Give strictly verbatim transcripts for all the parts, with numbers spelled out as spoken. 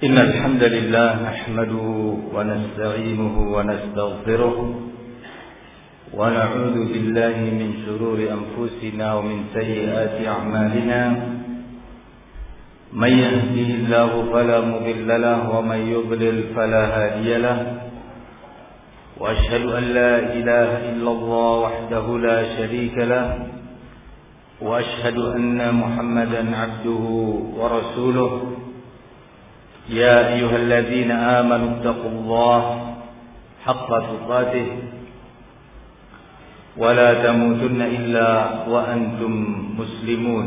إن الحمد لله نحمده ونستعينه ونستغفره ونعوذ بالله من شرور أنفسنا ومن سيئات أعمالنا من يهده الله فلا مضل له ومن يضلل فلا هادي له وأشهد أن لا إله إلا الله وحده لا شريك له وأشهد أن محمدا عبده ورسوله يا أيها الذين آمنوا اتقوا الله حق تقاته ولا تموتن إلا وأنتم مسلمون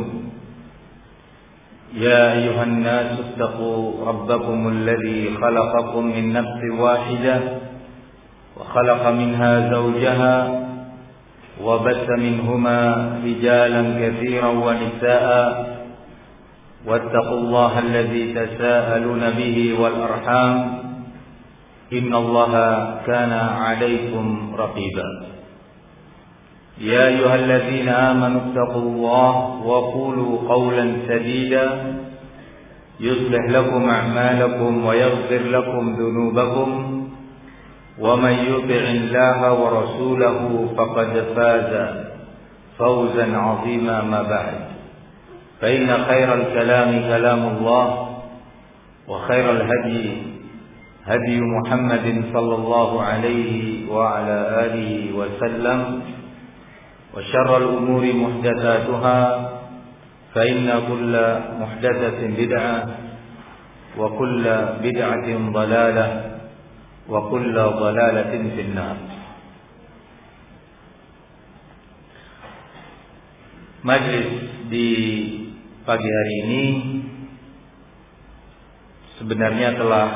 يا أيها الناس اتقوا ربكم الذي خلقكم من نفس واحدة وخلق منها زوجها وبث منهما رجالا كثيرا ونساء واتقوا الله الذي تساءلون به والأرحام إن الله كان عليكم رقيبا يا أيها الذين آمنوا اتقوا الله وقولوا قولا سديدا يصلح لكم أعمالكم ويغفر لكم ذنوبكم ومن يطع الله ورسوله فقد فاز فوزا عظيما ما بعد فإن خير الكلام كلام الله وخير الهدي هدي محمد صلى الله عليه وعلى آله وسلم وشر الأمور محدثاتها فإن كل محدثة بدعة وكل بدعة ضلالة وكل ضلالة في النار. Majlis di pagi hari ini sebenarnya telah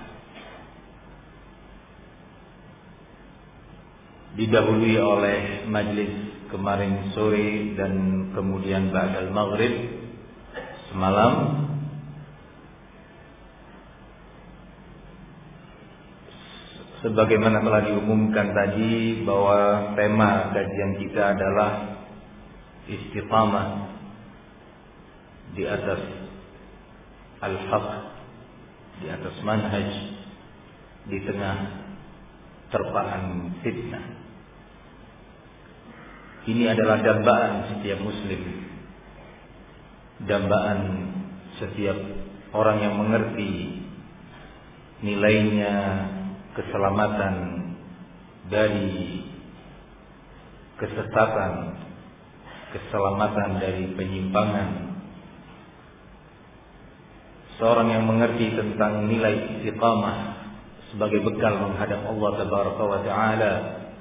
didahului oleh majlis kemarin sore dan kemudian ba'dal maghrib semalam. Sebagaimana telah diumumkan tadi bahwa tema kajian kita adalah istiqamah di atas al-haq, di atas manhaj, di tengah terpaan fitnah. Ini adalah dambaan setiap muslim, dambaan setiap orang yang mengerti nilainya keselamatan dari kesesatan, keselamatan dari penyimpangan. Seorang yang mengerti tentang nilai istiqamah sebagai bekal menghadap Allah Tabaraka wa Ta'ala,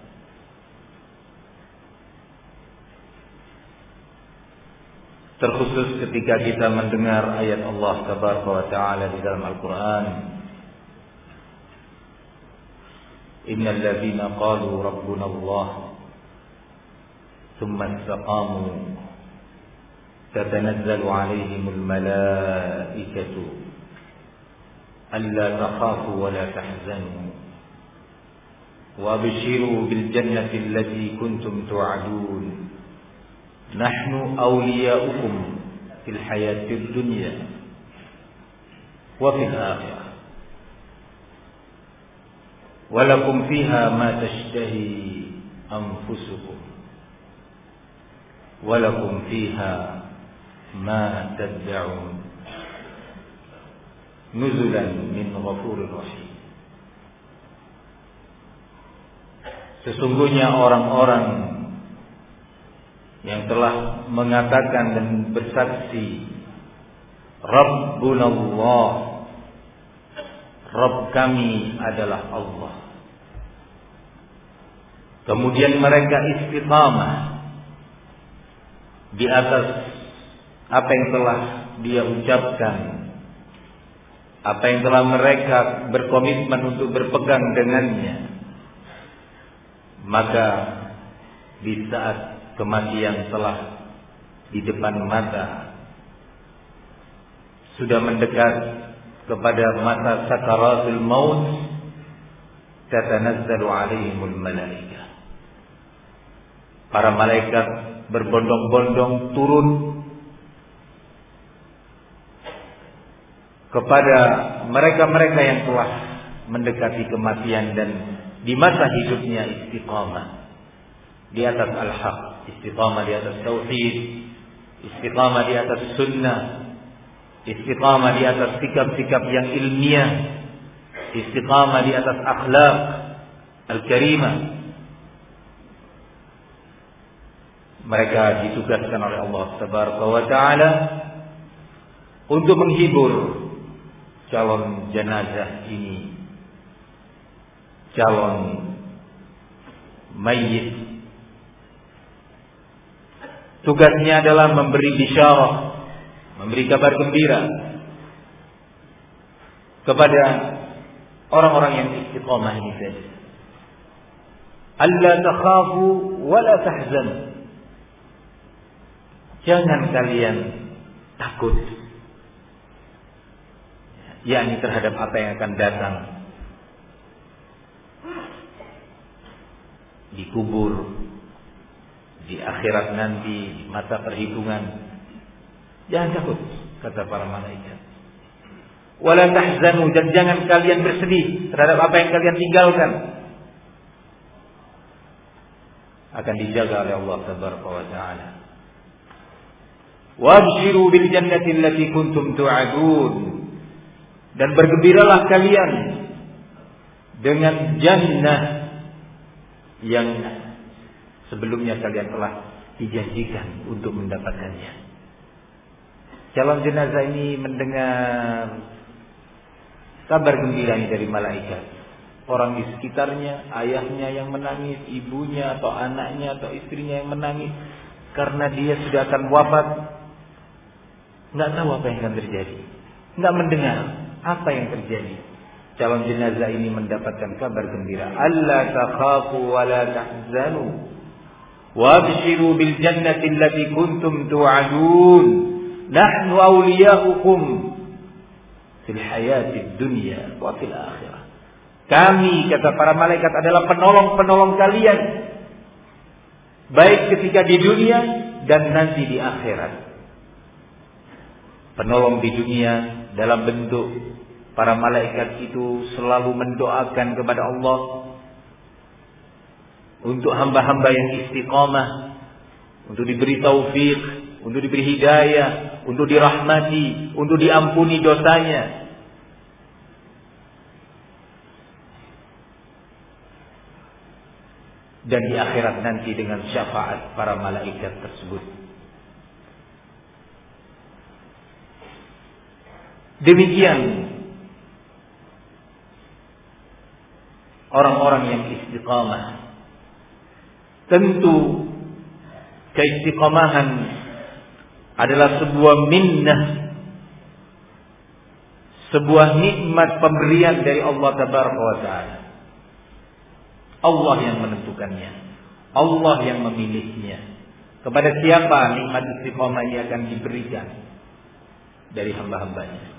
terkhusus ketika kita mendengar ayat Allah Tabaraka wa Ta'ala di dalam Al-Quran, Innal ladzina qalu rabbuna Allah thumma istaqamu tatanazzalu alaihimul malaikatu alla takhafu wa la tahzanu wa abshiru bil jannati allati kuntum tu'adun nahnu awliya'ukum fil hayatid dunya wa fil akhirah walakum fiha ma tashtahi anfusukum walakum fiha ma tad'un nuzulan min ghafurir rahim. Sesungguhnya orang-orang yang telah mengatakan dan bersaksi Rabbunallah, Rabb kami adalah Allah, kemudian mereka istiqamah di atas apa yang telah dia ucapkan, apa yang telah mereka berkomitmen untuk berpegang dengannya, maka di saat kematian telah di depan mata, sudah mendekat kepada masa sakaratul maut, tatanazzalu alaihimul malaikah, para malaikat berbondong-bondong turun kepada mereka-mereka yang telah mendekati kematian dan di masa hidupnya istiqamah di atas al-haq, istiqamah di atas tauhid, istiqamah di atas sunnah, istiqamah di atas sikap-sikap yang ilmiah, istiqamah di atas akhlak al-karimah. Mereka ditugaskan oleh Allah Tabaraka wa Ta'ala untuk menghibur calon jenazah ini, calon mayit. Tugasnya adalah memberi bisyarah, memberi kabar gembira kepada orang-orang yang istiqamah ini saja. Alla takhafu wa la tahzanu. Jangan kalian takut, yakni terhadap apa yang akan datang di kubur, di akhirat nanti, di masa perhitungan. Jangan takut, kata para malaikat. Wala tahzanu, dan jangan kalian bersedih terhadap apa yang kalian tinggalkan. Akan dijaga oleh Allah Tabaraka wa Ta'ala. Wabshiru bil jannati allati kuntum tu'adun, dan bergembiralah kalian dengan jannah yang sebelumnya kalian telah dijanjikan untuk mendapatkannya. Calon jenazah ini mendengar kabar gembira ini dari malaikat. Orang di sekitarnya, ayahnya yang menangis, ibunya atau anaknya atau istrinya yang menangis karena dia sudah akan wafat. Nggak tahu apa yang akan terjadi, nggak mendengar apa yang terjadi. Calon jenazah ini mendapatkan kabar gembira. Alla takhafu wa la tahzanu wabshiru bil jannati allati kuntum tu'adun nahnu awliya'ukum fil hayatid dunya wa fil akhirah. Kami, kata para malaikat, adalah penolong-penolong kalian, baik ketika di dunia dan nanti di akhirat. Penolong di dunia dalam bentuk para malaikat itu selalu mendoakan kepada Allah untuk hamba-hamba yang istiqamah, untuk diberi taufik, untuk diberi hidayah, untuk dirahmati, untuk diampuni dosanya. Dan di akhirat nanti dengan syafaat para malaikat tersebut. Demikian orang-orang yang istiqamah. Tentu keistiqamahan adalah sebuah minnah, sebuah nikmat pemberian dari Allah Tabaraka wa Ta'ala. Allah yang menentukannya, Allah yang memilihnya. Kepada siapa nikmat istiqamah ini akan diberikan dari hamba-hambanya.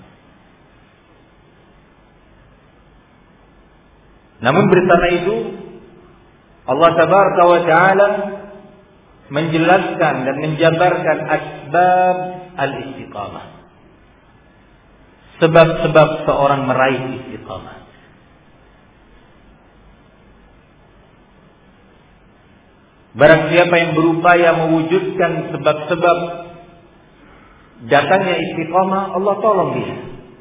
Namun bersama itu Allah Tabaraka wa Ta'ala menjelaskan dan menjabarkan asbab al-istiqamah, sebab-sebab seorang meraih istiqamah. Barang siapa yang berupaya mewujudkan sebab-sebab datangnya istiqamah, Allah tolong dia.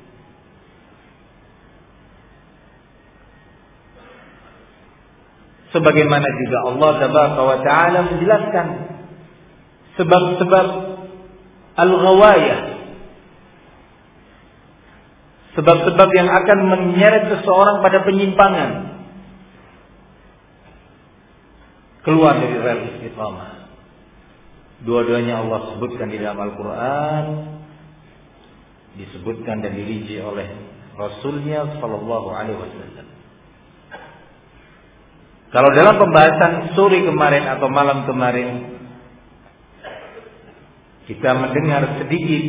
Sebagaimana juga Allah Tabaraka wa Ta'ala menjelaskan sebab-sebab al-ghawayah, sebab-sebab yang akan menyeret seseorang pada penyimpangan, keluar dari rel istiqamah. Dua-duanya Allah sebutkan di dalam Al-Quran, disebutkan dan dirinci oleh Rasulnya Sallallahu Alaihi Wasallam. Kalau dalam pembahasan sore kemarin atau malam kemarin kita mendengar sedikit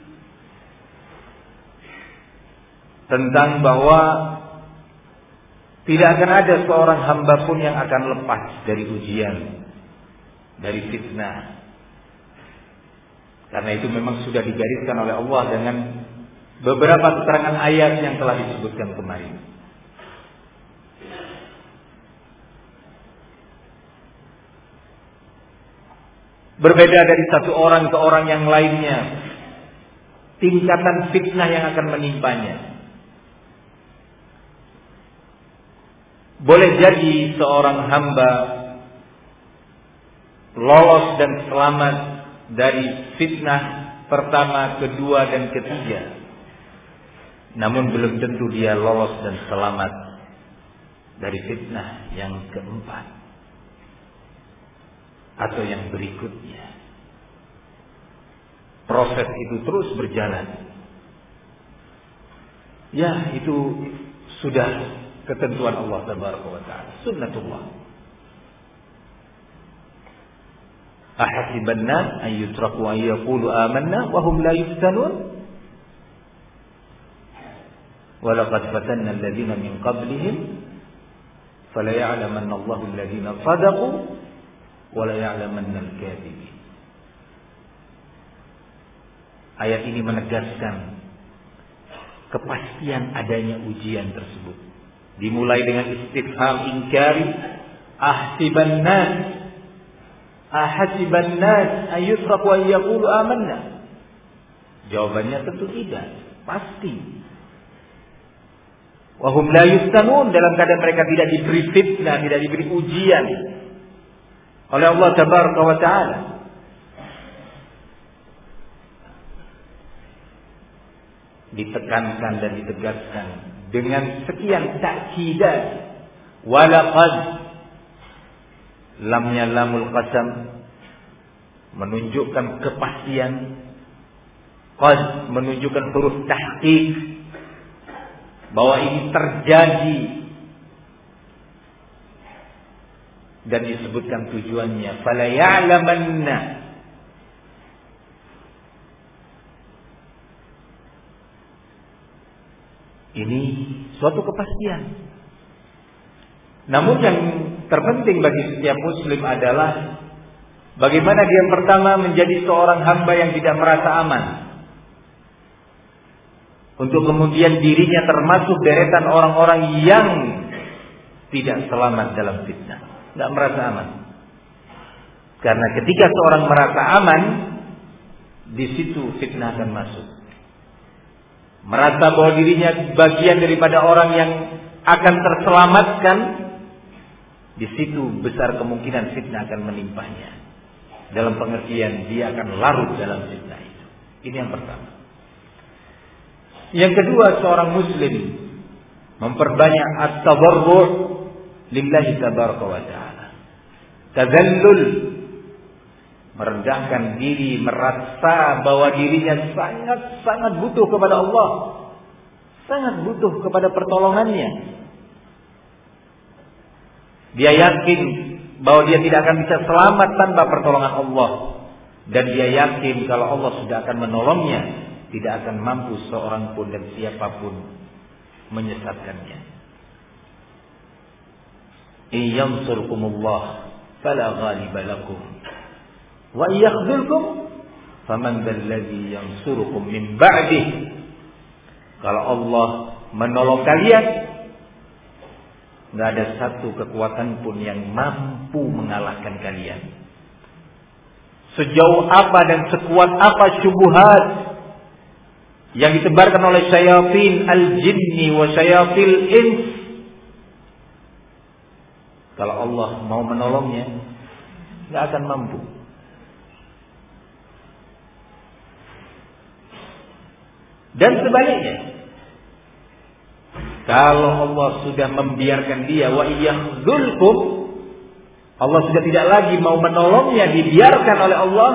tentang bahwa tidak akan ada seorang hamba pun yang akan lepas dari ujian, dari fitnah. Karena itu memang sudah digariskan oleh Allah dengan beberapa keterangan ayat yang telah disebutkan kemarin. Berbeda dari satu orang ke orang yang lainnya, tingkatan fitnah yang akan menimpanya. Boleh jadi seorang hamba lolos dan selamat dari fitnah pertama, kedua, dan ketiga. Namun belum tentu dia lolos dan selamat dari fitnah yang keempat atau yang berikutnya. Proses itu terus berjalan. Ya, itu sudah ketentuan Allah Tabaraka wa Ta'ala, sunnatullah. Ahasiban nas an yutraku an yaqulu amanna wa hum la yuftanun wa laqad fatanna alladhina min qablihim fala ya'lamanna Allahu alladhina sadaqu wa la ya'lamanna al-kadhibin. Ayat ini menegaskan kepastian adanya ujian tersebut. Dimulai dengan istifham inkari, ahsiban nas ahasiban nas ayyutraku an yaqulu amanna. Jawabannya tentu tidak, pasti. Wa hum la yuftanun, dalam keadaan mereka tidak diberi fitnah, tidak diberi ujian oleh Allah Tabaraka wa Ta'ala. Ditekankan dan ditegaskan dengan sekian ta'kidat. Walaqad, lamnya lamul qasam, menunjukkan kepastian. Qad menunjukkan huruf tahqiq, bahwa ini terjadi. Dan disebutkan tujuannya, fala ya'lamanna. Ini suatu kepastian. Namun yang terpenting bagi setiap muslim adalah bagaimana dia yang pertama menjadi seorang hamba yang tidak merasa aman, untuk kemudian dirinya termasuk deretan orang-orang yang tidak selamat dalam fitnah, tidak merasa aman. Karena ketika seorang merasa aman, di situ fitnah akan masuk. Merasa bahwa dirinya bagian daripada orang yang akan terselamatkan, di situ besar kemungkinan fitnah akan menimpanya. Dalam pengertian dia akan larut dalam fitnah itu. Ini yang pertama. Yang kedua, seorang muslim memperbanyak at-tadarru' lillahi tabaraka wa ta'ala. Tadallul, merendahkan diri, merasa bahwa dirinya sangat-sangat butuh kepada Allah, sangat butuh kepada pertolongannya. Dia yakin bahwa dia tidak akan bisa selamat tanpa pertolongan Allah, dan dia yakin kalau Allah sudah akan menolongnya, tidak akan mampu seorang pun dan siapapun menyesatkannya. Iyyamsurkumullah fala ghaliba lakum wa iyakhzulkum faman dzalladzi yansurukum min ba'dih. Kalau Allah menolong kalian, enggak ada satu kekuatan pun yang mampu mengalahkan kalian. Sejauh apa dan sekuat apa syubhat yang ditebarkan oleh syayatin al-jinni wa syayatil ins, kalau Allah mau menolongnya, enggak akan mampu. Dan sebaliknya, kalau Allah sudah membiarkan dia, wa iyakhzulkum, Allah sudah tidak lagi mau menolongnya, dibiarkan oleh Allah,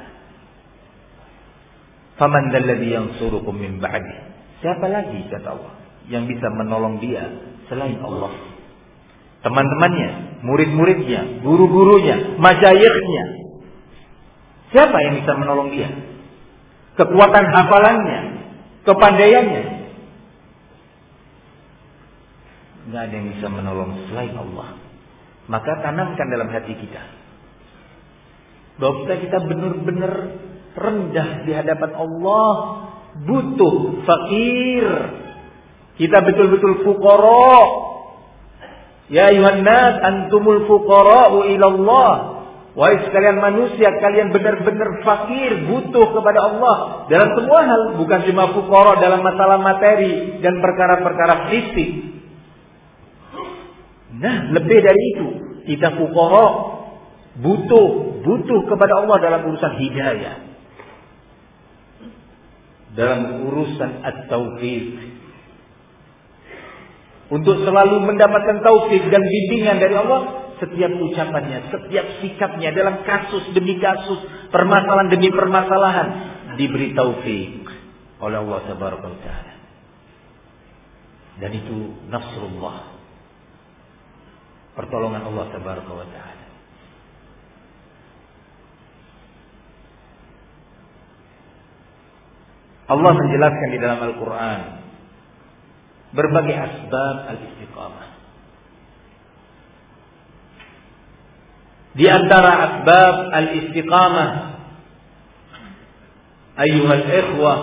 faman dzalladzi yansurukum min ba'di. Siapa lagi, kata Allah, yang bisa menolong dia selain Allah? Teman-temannya, murid-muridnya, guru-gurunya, masyayikhnya, siapa yang bisa menolong dia? Kekuatan hafalannya, kepandaiannya, tidak ada yang bisa menolong selain Allah. Maka tanamkan dalam hati kita bahwa kita kita benar-benar rendah di hadapan Allah, butuh, fakir. Kita betul-betul fuqara. Ya ayuhan nas antumul fuqara'u ila Allah. Wahai sekalian manusia, kalian benar-benar fakir, butuh kepada Allah dalam semua hal, bukan cuma fuqara dalam masalah materi dan perkara-perkara fisik. Nah, lebih dari itu, kita fuqara, butuh, butuh kepada Allah dalam urusan hidayah, dalam urusan at-taufiq. Untuk selalu mendapatkan taufik dan bimbingan dari Allah, setiap ucapannya, setiap sikapnya dalam kasus demi kasus, permasalahan demi permasalahan, diberi taufik oleh Allah Tabaraka wa Ta'ala. Dan itu nasrullah, pertolongan Allah Tabaraka wa Ta'ala. Allah menjelaskan di dalam Al-Quran berbagai asbab al-istiqamah. Di antara asbab al-istiqamah, ayyuhal ikhwah,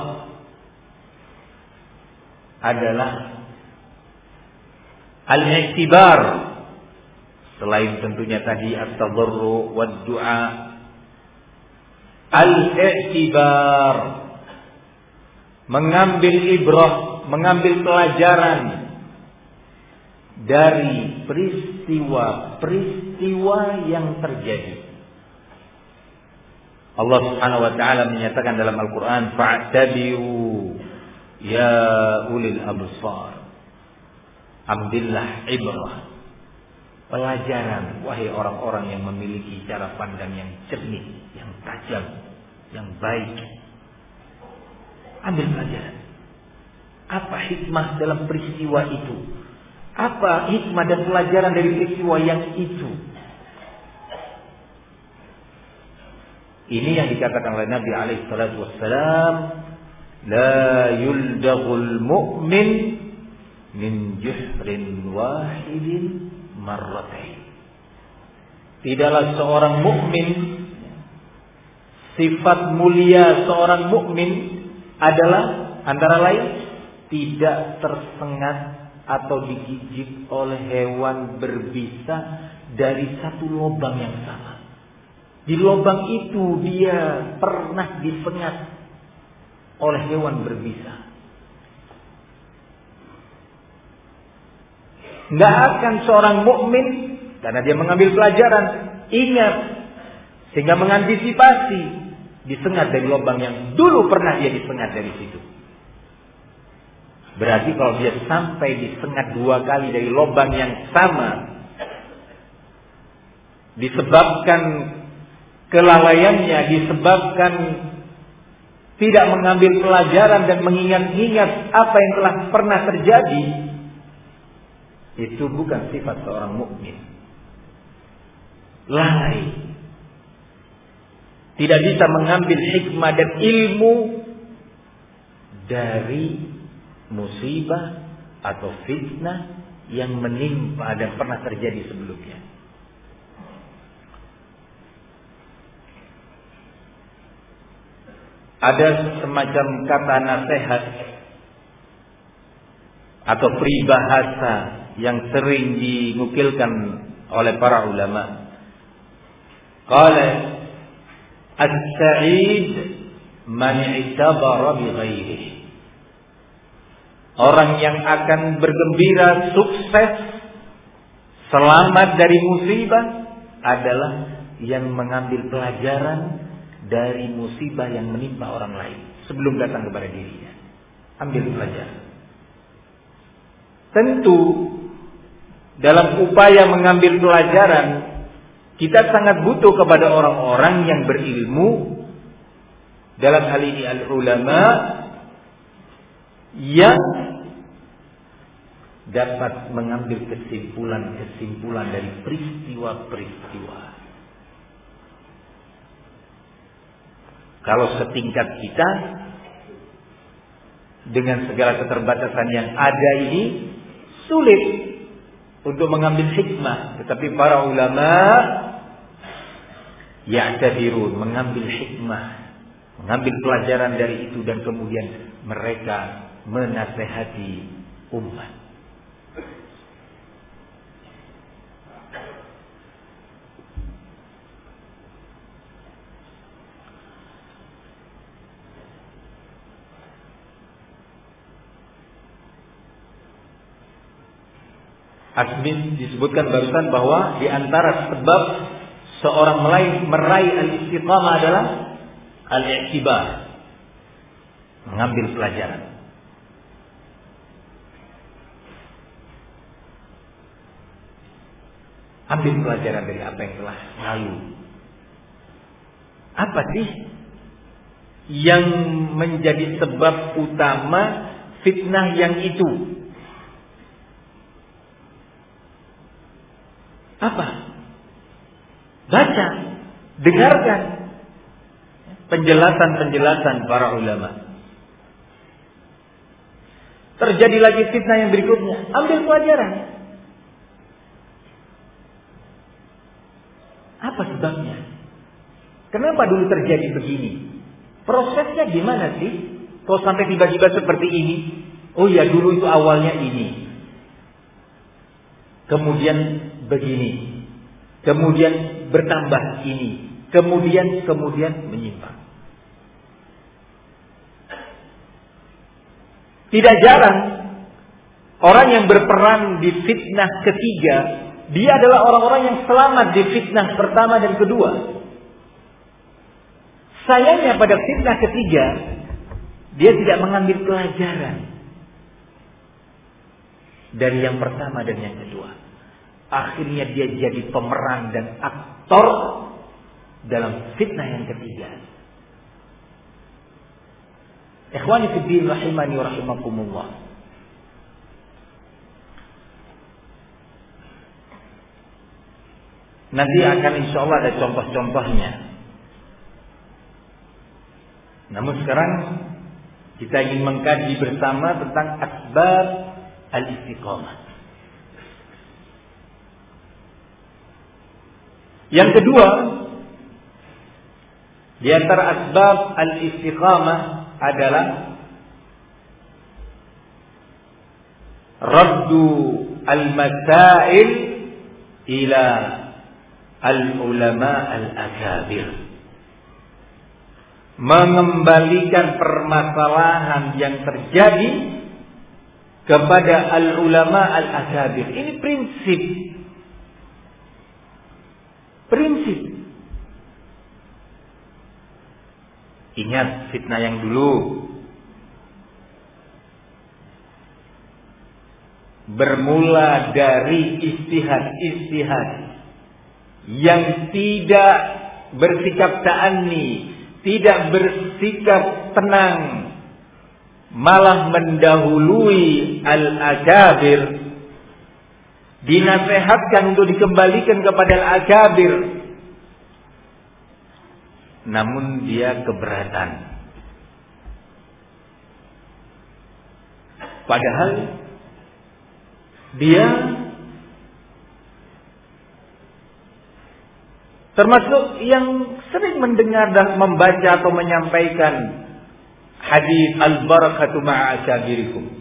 adalah al-i'tibar. Selain tentunya tadi at-tadarru wad-du'a, al-i'tibar, mengambil ibrah, mengambil pelajaran dari peristiwa-peristiwa yang terjadi. Allah Subhanahu wa taala menyatakan dalam Al-Qur'an, fa'tabiru ya ulil absar. Ambillah ibrah, pelajaran, wahai orang-orang yang memiliki cara pandang yang jernih, yang tajam, yang baik. Ambil pelajaran. Apa hikmah dalam peristiwa itu? Apa hikmah dan pelajaran dari peristiwa yang itu? Ini yang dikatakan oleh Nabi alaihi salatu wassalam, la yuldaghul mu'min min juhrin wahidin marratain. Tidaklah seorang mukmin, sifat mulia seorang mukmin adalah antara lain tidak tersengat atau digigit oleh hewan berbisa dari satu lubang yang sama. Di lubang itu dia pernah disengat oleh hewan berbisa. Nggak akan seorang mukmin, karena dia mengambil pelajaran, ingat, sehingga mengantisipasi, disengat dari lubang yang dulu pernah dia disengat dari situ. Berarti kalau dia sampai disengat dua kali dari lubang yang sama, disebabkan kelalaiannya, disebabkan tidak mengambil pelajaran dan mengingat-ingat apa yang telah pernah terjadi, itu bukan sifat seorang mukmin. Lalai, tidak bisa mengambil hikmah dan ilmu dari musibah atau fitnah yang menimpa dan pernah terjadi sebelumnya. Ada semacam kata nasihat atau peribahasa yang sering dinukilkan oleh para ulama. Qala as-sa'id man i'tabara bi ghairihi. Orang yang akan bergembira, sukses, selamat dari musibah adalah yang mengambil pelajaran dari musibah yang menimpa orang lain sebelum datang kepada dirinya. Ambil pelajaran. Tentu dalam upaya mengambil pelajaran, kita sangat butuh kepada orang-orang yang berilmu, dalam hal ini al-ulama, yang dapat mengambil kesimpulan-kesimpulan dari peristiwa-peristiwa. Kalau setingkat kita, dengan segala keterbatasan yang ada ini, sulit untuk mengambil hikmah. Tetapi para ulama ya'tabirun, mengambil hikmah mengambil pelajaran dari itu dan kemudian mereka menasehati umat. Asbin disebutkan barusan bahwa di antara sebab seorang meraih, meraih al-istiqamah adalah al-i'tibar, mengambil pelajaran. Ambil pelajaran dari apa yang telah lalu. Apa sih yang menjadi sebab utama fitnah yang itu? Apa? Baca, dengarkan penjelasan-penjelasan para ulama. Terjadi lagi fitnah yang berikutnya, ambil pelajaran. Apa sebabnya? Kenapa dulu terjadi begini? Prosesnya gimana sih? Kok sampai tiba-tiba seperti ini? Oh ya, dulu itu awalnya ini. Kemudian begini, kemudian bertambah ini, kemudian kemudian menyimpang. Tidak jarang orang yang berperan di fitnah ketiga, dia adalah orang-orang yang selamat di fitnah pertama dan kedua. Sayangnya pada fitnah ketiga, dia tidak mengambil pelajaran dari yang pertama dan yang kedua. Akhirnya dia jadi pemeran dan aktor dalam fitnah yang ketiga. Ikhwani fi din rahimani wa rahimakumullah. Nanti akan insyaallah ada contoh-contohnya. Namun sekarang kita ingin mengkaji bersama tentang asbab al-istiqamah. Yang kedua, di antara asbab al-istiqamah adalah raddu al-masail ila al-ulama al-akabir. Mengembalikan permasalahan yang terjadi kepada al-ulama al-akabir. Ini prinsip Prinsip. Ingat fitnah yang dulu. Bermula dari istihad-istihad yang tidak bersikap ta'anni, tidak bersikap tenang, malah mendahului al-akabir. Dinasehatkan untuk dikembalikan kepada al-akabir, namun dia keberatan. Padahal dia termasuk yang sering mendengar dan membaca atau menyampaikan hadis al-barakatu ma'a akabirikum.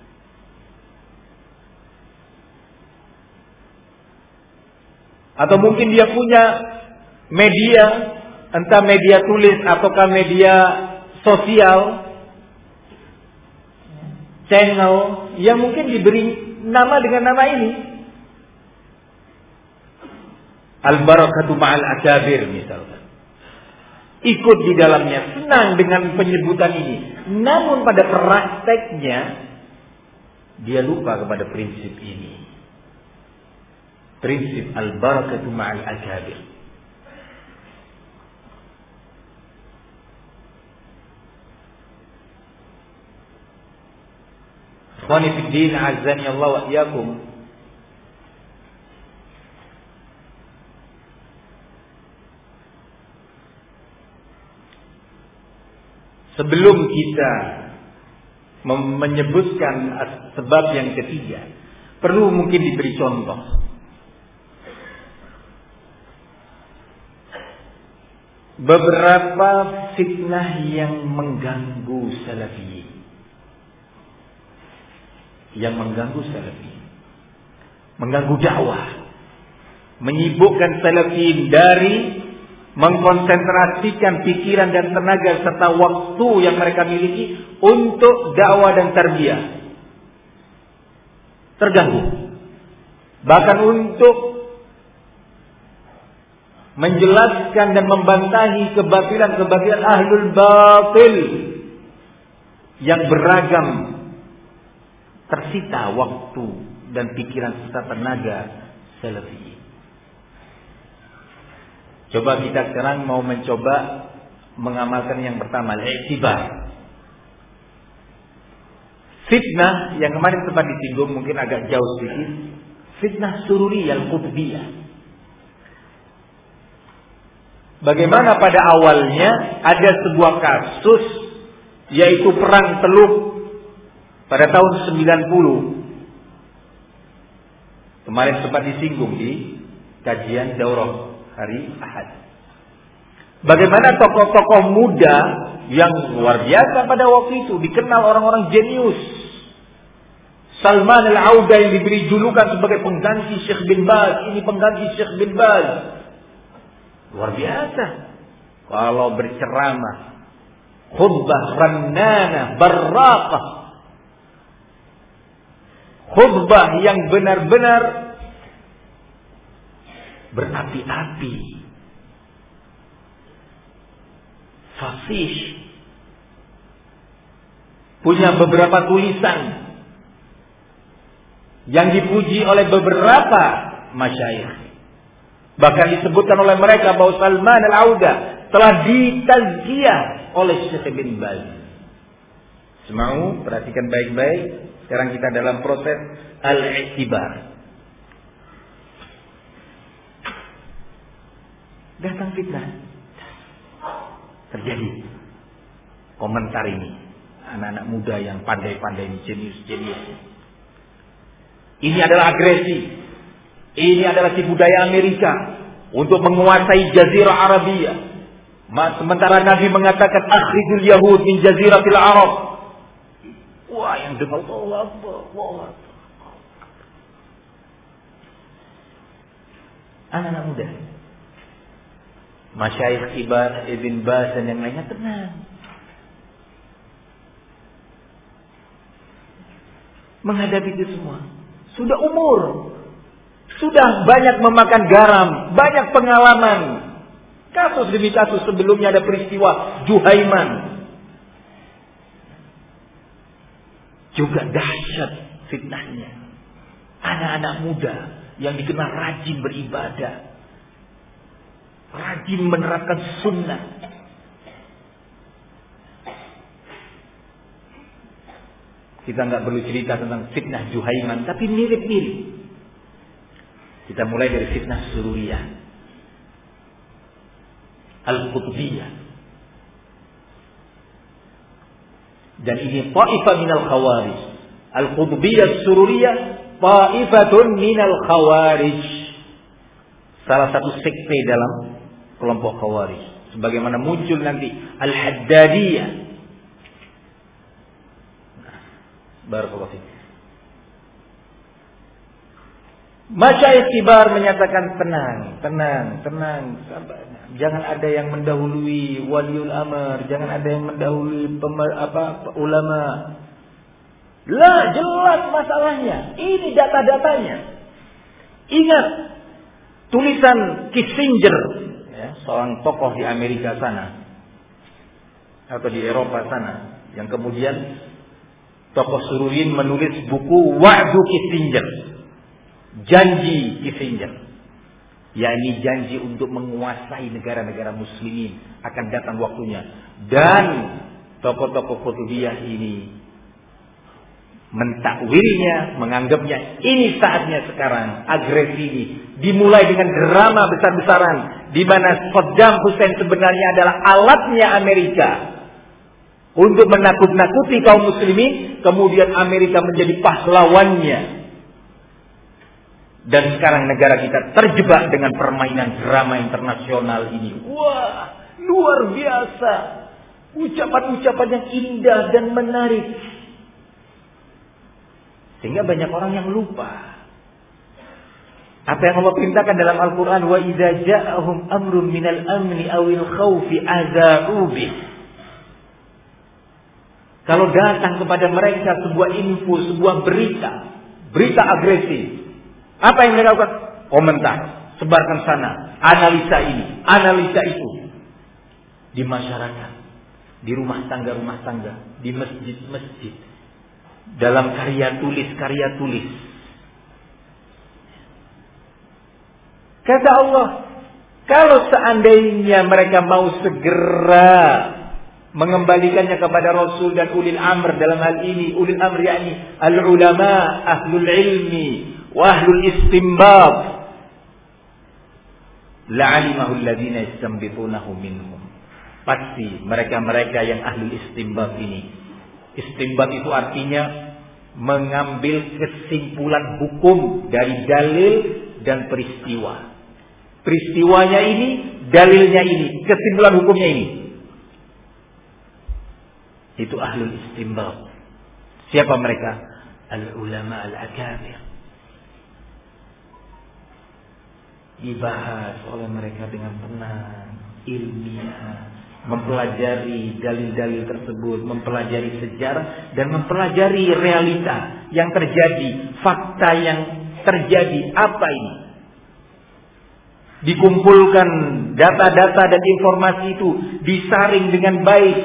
Atau mungkin dia punya media, entah media tulis ataukah media sosial, channel yang mungkin diberi nama dengan nama ini, al-barakatu ma'al akabir misalkan. Ikut di dalamnya, senang dengan penyebutan ini. Namun pada prakteknya dia lupa kepada prinsip ini. Prinsip al-barakatu ma'al akabir. Ikhwani fid din, azzani Allah wa iyyakum. Sebelum kita menyebutkan sebab yang ketiga, perlu mungkin diberi contoh. beberapa fitnah yang mengganggu salafi, yang mengganggu salafi, mengganggu dakwah, menyibukkan salafi dari mengkonsentrasikan pikiran dan tenaga serta waktu yang mereka miliki untuk dakwah dan tarbiyah. Terganggu. Bahkan untuk menjelaskan dan membantahi kebatilan-kebatilan ahlul batil yang beragam, tersita waktu dan pikiran serta tenaga salafi. Coba kita sekarang mau mencoba mengamalkan yang pertama, al-i'tibar. Fitnah yang kemarin sempat disinggung, mungkin agak jauh sedikit, fitnah sururiyah al-qutbiyah. Bagaimana pada awalnya ada sebuah kasus, yaitu perang Teluk pada tahun sembilan puluh. Kemarin sempat disinggung di kajian daurah hari Ahad. Bagaimana tokoh-tokoh muda yang luar biasa pada waktu itu, dikenal orang-orang jenius. Salman Al-Auda yang diberi julukan sebagai pengganti Syekh bin Baz, ini pengganti Syekh bin Baz. Luar biasa. Kalau berceramah, khutbah rannana, barraqah. Khutbah yang benar-benar berapi-api. Fasih. Punya beberapa tulisan yang dipuji oleh beberapa masyayikh. Bahkan disebutkan oleh mereka bahwa Salman Al-Auda telah ditazkiyah oleh Syekh bin Baz. Semau, perhatikan baik-baik. Sekarang kita dalam proses al-i'tibar. Datang fitnah. Terjadi komentar ini. Anak-anak muda yang pandai-pandai ini, jenius-jenius. Ini adalah agresi. Ini adalah tipu daya Amerika untuk menguasai Jazirah Arabia. Sementara Nabi mengatakan akhrijul yahud min jaziratil Arab. Wah, yang dengar Allahu Akbar, Allahu Akbar. Anak-anak muda, masyayikh kibar, Ibn Baz dan yang lainnya tenang. Menghadapi itu semua. Sudah umur. Sudah banyak memakan garam, banyak pengalaman. Kasus demi kasus, sebelumnya ada peristiwa Juhaiman. Juga dahsyat fitnahnya. Anak-anak muda yang dikenal rajin beribadah, rajin menerapkan sunnah. Kita nggak perlu cerita tentang fitnah Juhaiman, tapi mirip-mirip. Kita mulai dari fitnah sururiyah al-qutbiyah. Dan ini ta'ifah minal khawarij. Al-qutbiyah sururiyah ta'ifatun minal khawarij. Salah satu sekte dalam kelompok khawarij. Sebagaimana muncul nanti al-haddadiyah. Barakallahu fiik. Masyayikh kibar menyatakan tenang, tenang, tenang, sabar. Jangan ada yang mendahului waliul amr, jangan ada yang mendahului pemer, apa ulama. Lah, jelas masalahnya. Ini data-datanya. Ingat tulisan Kissinger, ya, seorang tokoh di Amerika sana atau di Eropa sana, yang kemudian tokoh Sururiyin menulis buku Wa'du Kissinger. Janji Kissinger, yakni janji untuk menguasai negara-negara muslimin, akan datang waktunya. Dan tokoh-tokoh Qutbiyah ini mentakwilnya, menganggapnya ini saatnya sekarang. Agresi ini dimulai dengan drama besar-besaran, di mana Saddam Hussein sebenarnya adalah alatnya Amerika untuk menakut-nakuti kaum muslimin. Kemudian Amerika menjadi pahlawannya. Dan sekarang negara kita terjebak dengan permainan drama internasional ini. Wah, luar biasa. Ucapan-ucapan yang indah dan menarik. Sehingga banyak orang yang lupa apa yang Allah perintahkan dalam Al-Quran. Wa idza ja'ahum amrun minal amni awil khawfi adza'u bih. Kalau datang kepada mereka sebuah info, sebuah berita, berita agresif, apa yang mereka lakukan? Komentar, sebarkan sana, analisa ini, analisa itu. Di masyarakat, di rumah tangga-rumah tangga, di masjid-masjid, dalam karya tulis-karya tulis. Kata Allah, kalau seandainya mereka mau segera mengembalikannya kepada Rasul dan ulil amr dalam hal ini, ulil amr yakni al-ulama, ahlul ilmi, wa ahlul istinbat, la'alimahu alladhina yastanbitunahu minhum. Pasti mereka-mereka yang ahlul istinbat ini. Istinbat itu artinya mengambil kesimpulan hukum dari dalil dan peristiwa. Peristiwanya ini, dalilnya ini, kesimpulan hukumnya ini. Itu ahlul istinbat. Siapa mereka? Al-ulama al-akabir. Dibahas oleh mereka dengan tenang, ilmiah, mempelajari dalil-dalil tersebut, mempelajari sejarah dan mempelajari realita yang terjadi, fakta yang terjadi, apa ini. Dikumpulkan data-data dan informasi itu, disaring dengan baik.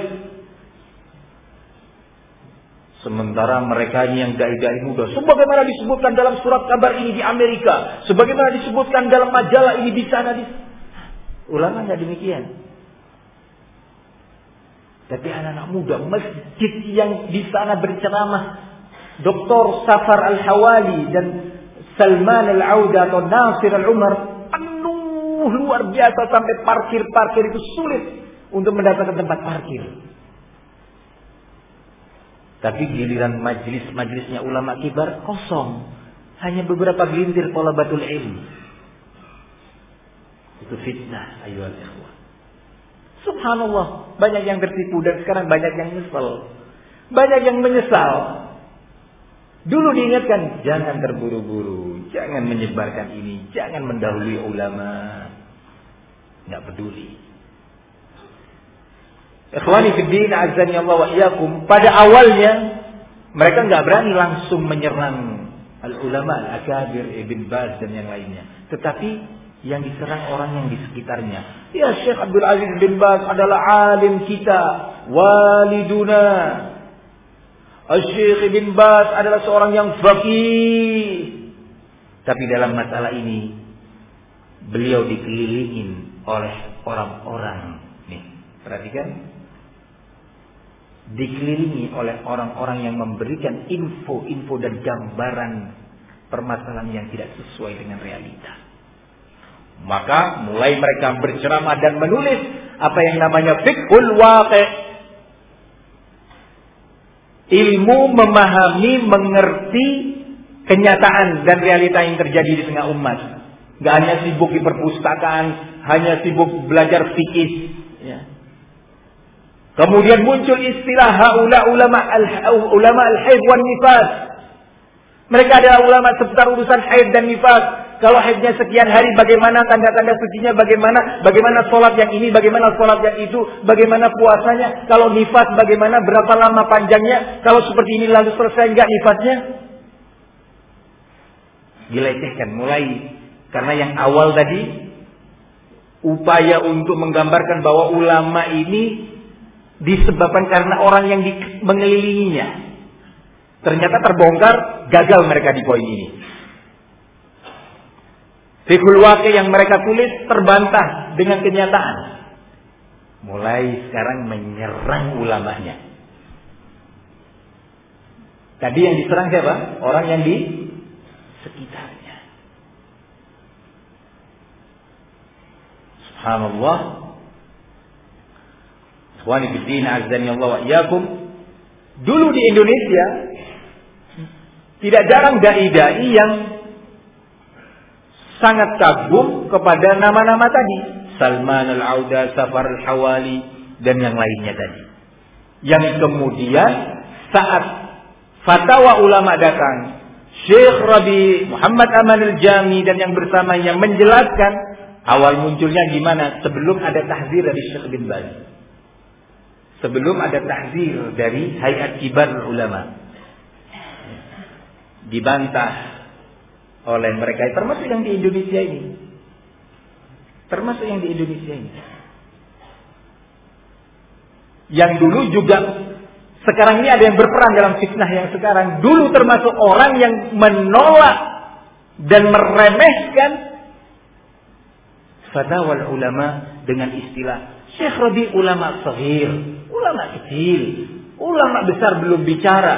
Sementara mereka yang dai-dai muda, sebagaimana disebutkan dalam surat kabar ini di Amerika, sebagaimana disebutkan dalam majalah ini di sana, di ulama nggak demikian. Tapi anak-anak muda, masjid yang di sana berceramah, Doktor Safar Al-Hawali dan Salman Al-Auda atau Nasir Al-Umar, penuh luar biasa sampai parkir-parkir itu sulit untuk mendapatkan tempat parkir. Tapi giliran majlis-majlisnya ulama kibar kosong. Hanya beberapa gelintir thalabatul ilm. Itu fitnah ayyuhal ikhwah. Subhanallah, banyak yang tertipu dan sekarang banyak yang menyesal. Banyak yang menyesal. Dulu diingatkan, jangan terburu-buru, jangan menyebarkan ini, jangan mendahului ulama. Enggak peduli. Ikhwani fiddin, azani Allah wa iyyakum. Pada awalnya mereka enggak berani langsung menyerang al-ulama al-akabir, Ibn Baz dan yang lainnya. Tetapi yang diserang orang yang di sekitarnya. Ya, Syekh Abdul Aziz bin Baz adalah alim kita, waliduna. Syekh Ibn Baz adalah seorang yang faqih. Tapi dalam masalah ini beliau dikelilingin oleh orang-orang. Nih, perhatikan. Dikelilingi oleh orang-orang yang memberikan info-info dan gambaran permasalahan yang tidak sesuai dengan realita. Maka mulai mereka berceramah dan menulis apa yang namanya fiqhul waqi'. Ilmu memahami, mengerti kenyataan dan realita yang terjadi di tengah umat. Gak hanya sibuk di perpustakaan, hanya sibuk belajar fikih. Ya. Kemudian muncul istilah haula ulama al-ulama al-haid wan nifas. Mereka adalah ulama seputar urusan haid dan nifas. Kalau haidnya sekian hari, bagaimana tanda-tanda sucinya, bagaimana bagaimana sholat yang ini, bagaimana sholat yang itu, bagaimana puasanya. Kalau nifas, bagaimana berapa lama panjangnya. Kalau seperti ini lalu selesai enggak nifasnya? Dilecehkan mulai karena yang awal tadi upaya untuk menggambarkan bahwa ulama ini disebabkan karena orang yang di, mengelilinginya. Ternyata terbongkar, gagal mereka di poin ini. Fiqhul waqi' yang mereka tulis terbantah dengan kenyataan. Mulai sekarang menyerang ulamanya. Tadi yang diserang siapa? Orang yang di sekitarnya. Subhanallah. Ikhwani fiddin, azzani Allah wa iyyakum. Dulu di Indonesia tidak jarang dai-dai yang sangat kagum kepada nama-nama tadi, Salman Al-Auda, Safar Al-Hawali, dan yang lainnya tadi. Yang kemudian saat fatwa ulama datang, Syekh Rabi, Muhammad Aman Al-Jami dan yang bersamanya menjelaskan awal munculnya gimana sebelum ada tahzir dari Syekh bin Baz. Sebelum ada tahzir dari Hayat Kibar Ulama. Dibantah oleh mereka, termasuk yang di Indonesia ini. Termasuk yang di Indonesia ini. Yang dulu juga, sekarang ini ada yang berperan dalam fitnah yang sekarang. Dulu termasuk orang yang menolak dan meremehkan fatwa ulama dengan istilah Syekh Rabi ulama saghir, ulama kecil, ulama besar belum bicara.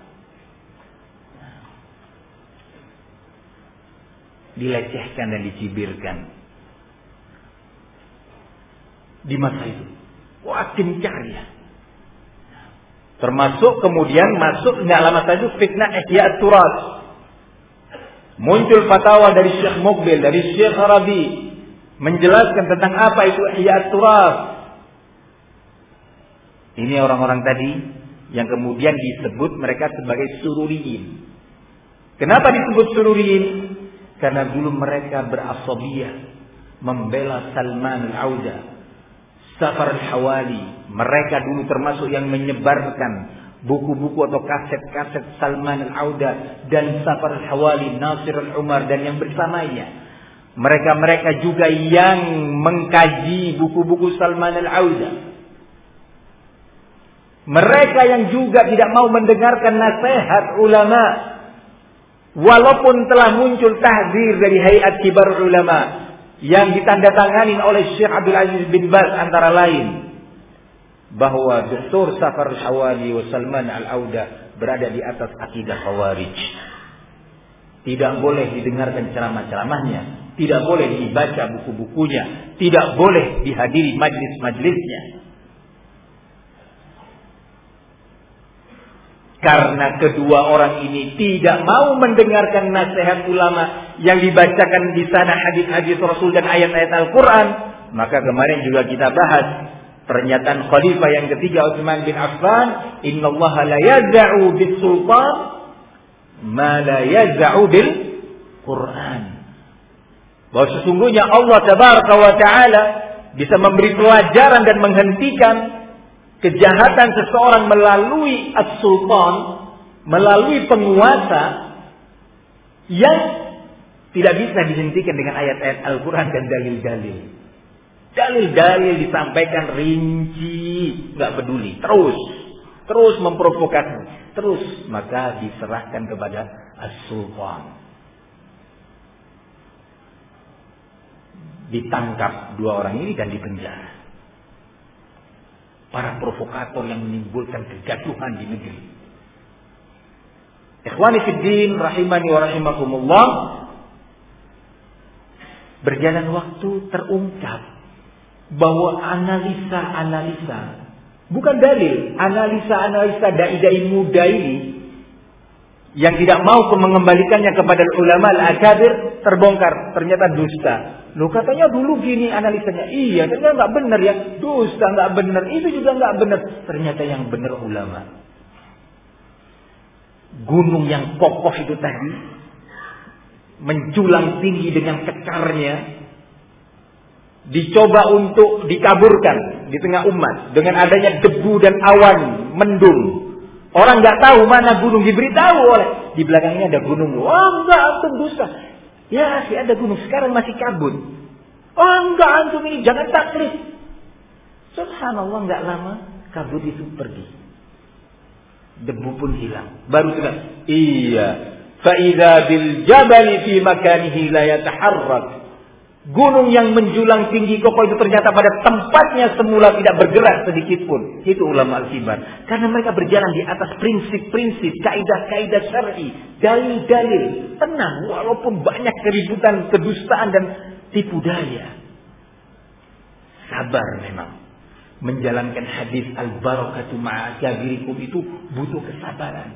Dilecehkan dan dicibirkan di masa itu. Wakin carya. Termasuk kemudian masuk nggak lama saja fitnah Ihya Turas. Muncul fatwa dari Syekh Muqbil, dari Syekh Rabi menjelaskan tentang apa itu Ihya Turas. Ini orang-orang tadi yang kemudian disebut mereka sebagai sururiyin. Kenapa disebut sururiyin? Karena dulu mereka berasabiyah membela Salman Al-Auda, Safar Al-Hawali. Mereka dulu termasuk yang menyebarkan buku-buku atau kaset-kaset Salman Al-Auda dan Safar Al-Hawali, Nasir Al-Umar dan yang bersamanya. Mereka-mereka juga yang mengkaji buku-buku Salman Al-Auda. Mereka yang juga tidak mau mendengarkan nasihat ulama. Walaupun telah muncul tahzir dari Hayat Kibar Ulama yang ditandatangani oleh Syekh Abdul Aziz bin Baz antara lain, bahwa Doktor Safar Al-Hawali wa Salman Al-Auda berada di atas akidah Khawarij. Tidak boleh didengarkan ceramah-ceramahnya, tidak boleh dibaca buku-bukunya, tidak boleh dihadiri majlis-majlisnya. Karena kedua orang ini tidak mau mendengarkan nasihat ulama yang dibacakan di sana hadis-hadis Rasul dan ayat-ayat Al-Quran, maka kemarin juga kita bahas pernyataan Khalifah yang ketiga Utsman bin Affan, Inna Allah la yaz'u bis sultan ma la yaz'u bil Quran. Bahwa sesungguhnya Allah Tabaraka wa Ta'ala bisa memberi pelajaran dan menghentikan kejahatan seseorang melalui as-sultan, melalui penguasa yang tidak bisa dihentikan dengan ayat-ayat Al-Quran dan dalil-dalil. Dalil-dalil disampaikan rinci, nggak peduli, terus, terus memprovokasi, terus maka diserahkan kepada as-sultan. Ditangkap dua orang ini dan dipenjara. Para provokator yang menimbulkan kegaduhan di negeri. Ikhwani fid din rahimani wa rahimakumullah, berjalan waktu terungkap bahwa analisa-analisa, bukan dalil, analisa-analisa dai-dai muda ini yang tidak mau mengembalikannya kepada ulama al-akabir terbongkar, ternyata dusta. Loh katanya dulu gini analisanya. Iya, ternyata nggak benar ya. Dusta, nggak benar. Itu juga nggak benar. Ternyata yang benar ulama. Gunung yang kokoh itu tadi menjulang tinggi dengan kekarnya, dicoba untuk dikaburkan di tengah umat dengan adanya debu dan awan mendung. Orang nggak tahu mana gunung, diberitahu oleh di belakangnya ada gunung. Wah enggak, antum dusta. Ya sih ada gunung, sekarang masih kabut. Oh enggak, antum ini jangan taklid. Subhanallah, enggak lama kabut itu pergi. Debu pun hilang. Baru sudah. Iya. Fa'idha bil jabali fi makanihi la yataharrak. Gunung yang menjulang tinggi kokoh itu ternyata pada tempatnya semula tidak bergerak sedikit pun. Itu ulama al-kibar. Karena mereka berjalan di atas prinsip-prinsip, kaidah-kaidah syar'i, dalil-dalil. Tenang, walaupun banyak keributan, kedustaan dan tipu daya. Sabar memang. Menjalankan hadis al-barakatu ma'akabirikum itu butuh kesabaran.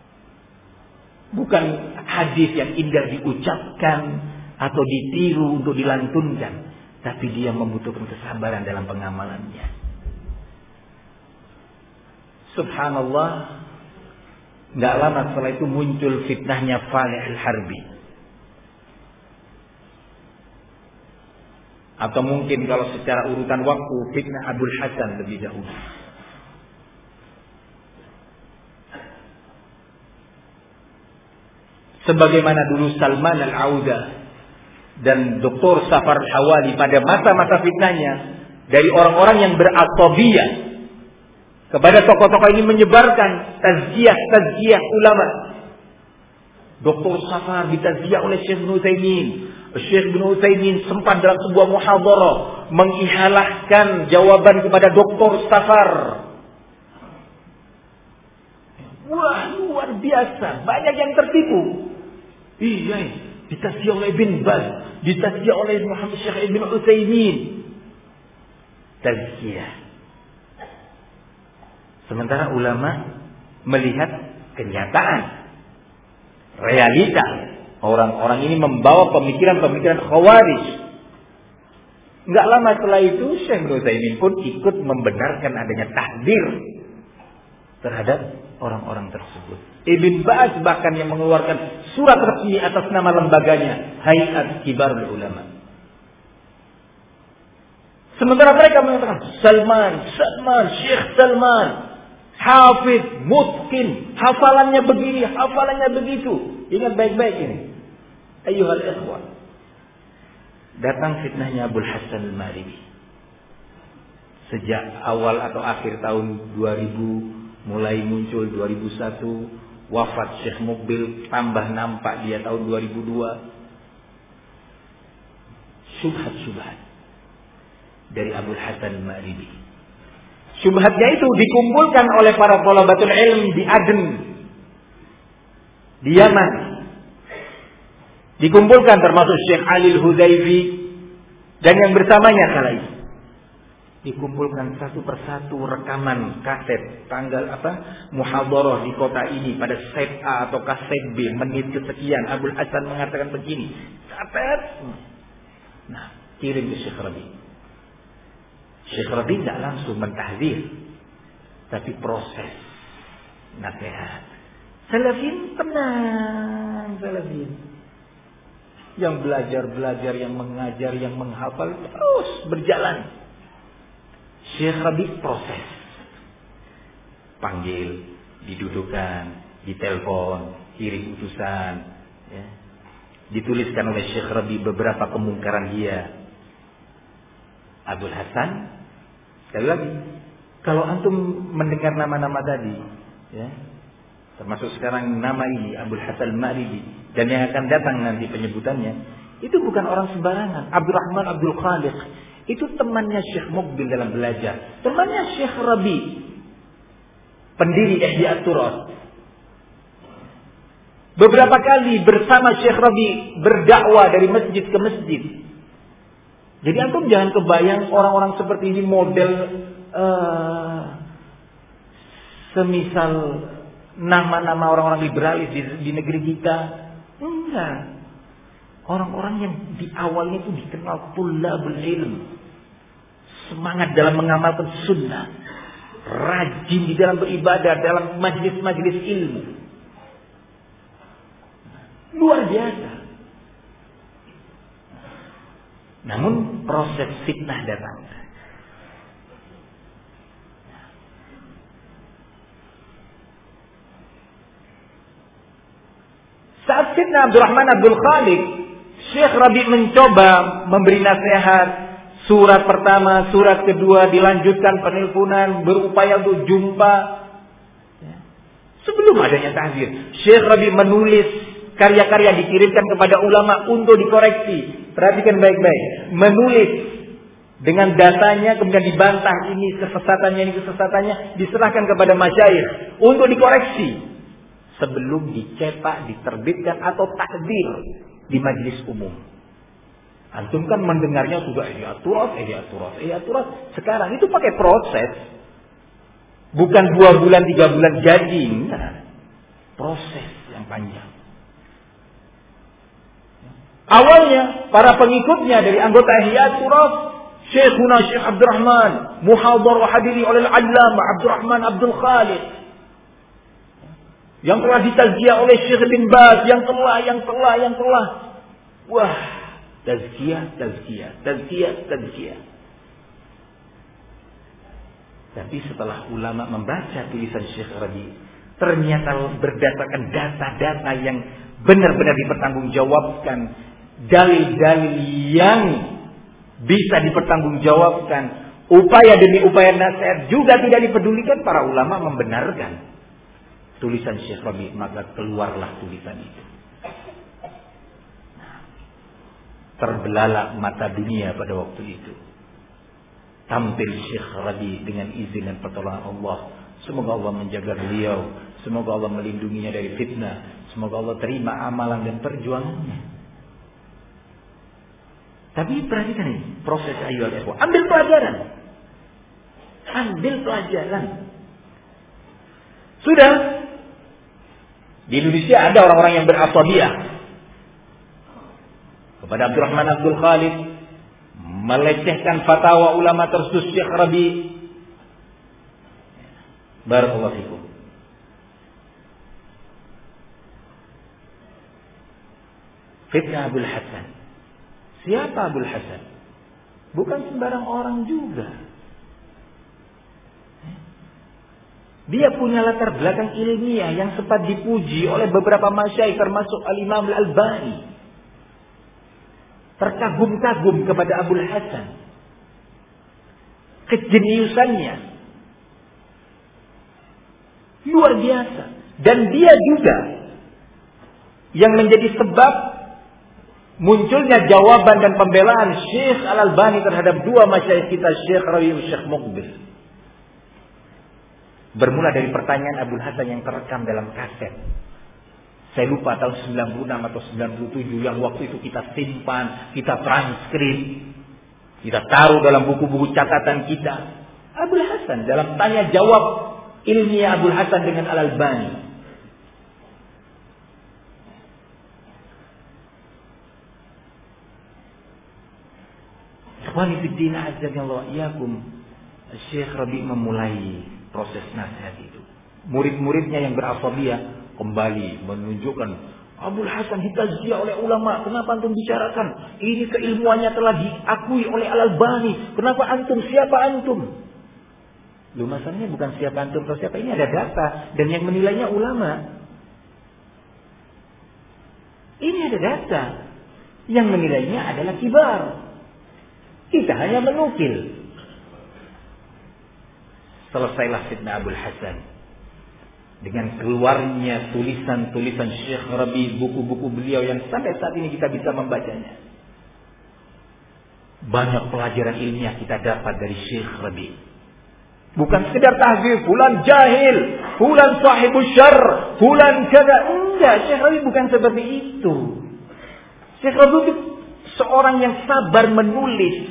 Bukan hadis yang indah diucapkan atau ditiru untuk dilantunkan, tapi dia membutuhkan kesabaran dalam pengamalannya. Subhanallah, nggak lama setelah itu muncul fitnahnya Falih al-Harbi. Atau mungkin kalau secara urutan waktu, fitnah Abul Hasan lebih dahulu. Sebagaimana dulu Salman al-Auda dan Doktor Safar al-Hawali pada masa-masa fitnahnya, dari orang-orang yang berasabiyah kepada tokoh-tokoh ini menyebarkan tazkiyah-tazkiyah ulama. Doktor Safar ditazkiyah oleh Syekh Ibnu Utsaimin. Syekh Ibnu Utsaimin sempat dalam sebuah muhadharah mengihalahkan jawaban kepada Doktor Safar. Wah, luar biasa, banyak yang tertipu. Iya, ditazkiyah oleh Ibn Baz, ditazkiyah oleh Muhammad Syekh Ibnu Utsaimin. Tazkiyah. Sementara ulama melihat kenyataan, realita. Orang-orang ini membawa pemikiran-pemikiran khawarij. Enggak lama setelah itu Syekh Ibnu Utsaimin pun ikut membenarkan adanya tahdzir terhadap orang-orang tersebut. Ibn Baz bahkan yang mengeluarkan surat resmi atas nama lembaganya, Hayat Kibarul Ulama. Sementara mereka mengatakan Salman, Salman, Syekh Salman, hafid, mutqin, hafalannya begini, hafalannya begitu. Ingat baik-baik ini. Ayyuhal ikhwan. Datang fitnahnya Abul Hasan al-Maghribi. Sejak awal atau akhir tahun dua ribu mulai muncul dua ribu satu, wafat Syekh Muqbil, tambah nampak dia tahun dua ribu dua. Syubhat-syubhat dari Abul Hasan al-Maghribi. Syubhatnya itu dikumpulkan oleh para thalabatul ilm di Aden, di Yaman. Dikumpulkan termasuk Syekh Ali al-Hudayfi dan yang bersamanya kala itu. Dikumpulkan satu persatu rekaman kaset tanggal apa muhadharah di kota ini pada set A atau kaset B menit kesekian Abul Hasan mengatakan begini. Catat. Nah, kirim ke Syekh Rabi. Syekh Rabi tidak langsung mentahdzir, tapi proses nasihat. Salafin tenang, salafin. Yang belajar-belajar, yang mengajar, yang menghafal terus berjalan. Syekh Rabi proses. Panggil, didudukkan, ditelepon, kirim utusan. Ya. Dituliskan oleh Syekh Rabi beberapa kemungkaran dia. Abul Hasan, sekali lagi, kalau antum mendengar nama-nama tadi, ya, termasuk sekarang nama ini Abul Hasan al-Maghribi dan yang akan datang nanti penyebutannya, itu bukan orang sembarangan. Abdurrahman Abdul Khaliq itu temannya Syekh Muqbil dalam belajar, temannya Syekh Rabi, pendiri Ihya Turas. Beberapa kali bersama Syekh Rabi berdakwah dari masjid ke masjid. Jadi antum jangan kebayang orang-orang seperti ini model uh, semisal nama-nama orang-orang liberalis di, di negeri kita. Enggak. Orang-orang yang di awalnya itu dikenal tulabul ilm, semangat dalam mengamalkan sunnah, rajin di dalam beribadah, dalam majlis-majlis ilmu. Luar biasa. Namun proses fitnah datang. Saat fitnah Abdurrahman Abdul Khaliq, Syekh Rabi mencoba memberi nasihat. Surat pertama, surat kedua, dilanjutkan penelponan, berupaya untuk jumpa. Sebelum adanya tahdzir, Syekh Rabi menulis karya-karya, dikirimkan kepada ulama untuk dikoreksi. Perhatikan baik-baik. Menulis dengan datanya, kemudian dibantah ini kesesatannya, ini kesesatannya, diserahkan kepada masyayikh untuk dikoreksi sebelum dicetak, diterbitkan atau takdir di majlis umum. Antum kan mendengarnya sudah Ihya Turas, Ihya Turas, Ihya Turas. Sekarang itu pakai proses. Bukan dua bulan, tiga bulan jadi. Nah, proses yang panjang. Awalnya para pengikutnya dari anggota Ihya Turaf, Syekhuna Syekh Abdurrahman, muhadhar hadiri oleh Al-Allamah Abdurrahman Abdul Khalid, yang telah ditazkiyah oleh Syekh bin Baz, yang telah, yang telah, yang telah. Wah, tazkiyah, tazkiyah, tazkiyah, tazkiyah. Tapi setelah ulama membaca tulisan Syekh Rabi, ternyata berdasarkan data-data yang benar-benar dipertanggungjawabkan, dalil-dalil yang bisa dipertanggungjawabkan, upaya demi upaya nasihat juga tidak dipedulikan, para ulama membenarkan tulisan Syekh Rabi, maka keluarlah tulisan itu. Terbelalak mata dunia pada waktu itu. Tampil Syekh Rabi dengan izin dan pertolongan Allah. Semoga Allah menjaga beliau, semoga Allah melindunginya dari fitnah, semoga Allah terima amalan dan perjuangannya. Tapi perhatikan ini proses ayyuhal ikhwah. Ambil pelajaran. Ambil pelajaran. Sudah. Di Indonesia ada orang-orang yang berasabiyah kepada Abdurrahman Abdul Khalid, melecehkan fatwa ulama tersebut Syekh Rabi. Barakallahu fikum. Fitnah Abul Hasan. Siapa Abul Hasan? Bukan sembarang orang juga. Dia punya latar belakang ilmiah yang sempat dipuji oleh beberapa masyayikh termasuk Al-Imam Al-Albani. Terkagum-kagum kepada Abul Hasan. Kejeniusannya luar biasa. Dan dia juga yang menjadi sebab munculnya jawaban dan pembelaan Syekh Al-Albani terhadap dua masyayikh kita, Syekh Rabi dan Syekh Muqbil. Bermula dari pertanyaan Abul Hasan yang terekam dalam kaset. Saya lupa tahun sembilan puluh enam atau sembilan puluh tujuh yang waktu itu kita simpan, kita transkrip, kita taruh dalam buku-buku catatan kita. Abul Hasan dalam tanya jawab ilmiah Abul Hasan dengan Al-Albani. Ikhwani fi din azzakallahu iyyakum. Syekh Rabi memulai proses nasihat itu. Murid-muridnya yang berasabiyah kembali menunjukkan Abul Hasan ditazkiyah oleh ulama. Kenapa antum bicarakan? Ini keilmuannya telah diakui oleh Al-Albani. Kenapa antum? Siapa antum? Lu masalahnya bukan siapa antum atau siapa, ini ada data dan yang menilainya ulama. Ini ada data. Yang menilainya adalah kibar. Kita hanya menukil. Selesailah fitnah Abul Hasan. Dengan keluarnya tulisan-tulisan Syekh Rabi, buku-buku beliau yang sampai saat ini kita bisa membacanya. Banyak pelajaran ilmiah kita dapat dari Syekh Rabi. Bukan sekedar tahzir, fulan jahil, fulan sahibus syarr, fulan kada. Enggak, Syekh Rabi bukan seperti itu. Syekh Rabi itu seorang yang sabar menulis,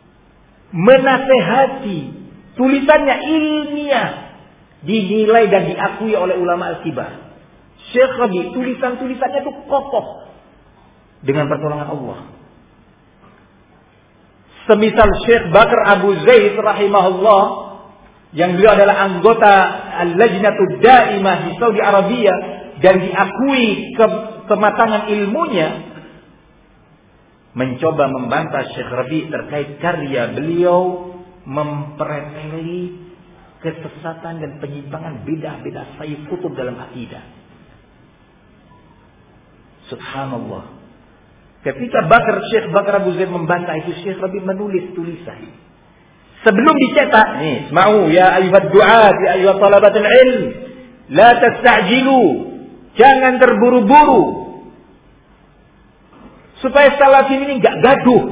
menasehati. Tulisannya ilmiah, dinilai dan diakui oleh ulama al-kibar. Syekh Rabi tulisan-tulisannya itu kokoh dengan pertolongan Allah. Semisal Syekh Bakar Abu Zaid rahimahullah, yang beliau adalah anggota Al-Lajnatud Daimah di Saudi Arabia dan diakui ke- kematangan ilmunya, mencoba membantah Syekh Rabi terkait karya beliau mempreteli kesesatan dan penyimpangan bidah-bidah Sayyid Qutb dalam akidah. Subhanallah. Ketika Bakar Syekh Bakar Abu Zaid membantah itu, Syekh Rabi menulis tulisan. Sebelum dicetak, nih, "Ma'u ya ayyuhad du'at, ya ayyuhat talabatul ilm, la tasta'jilu." Jangan terburu-buru. Supaya salafin ini enggak gaduh.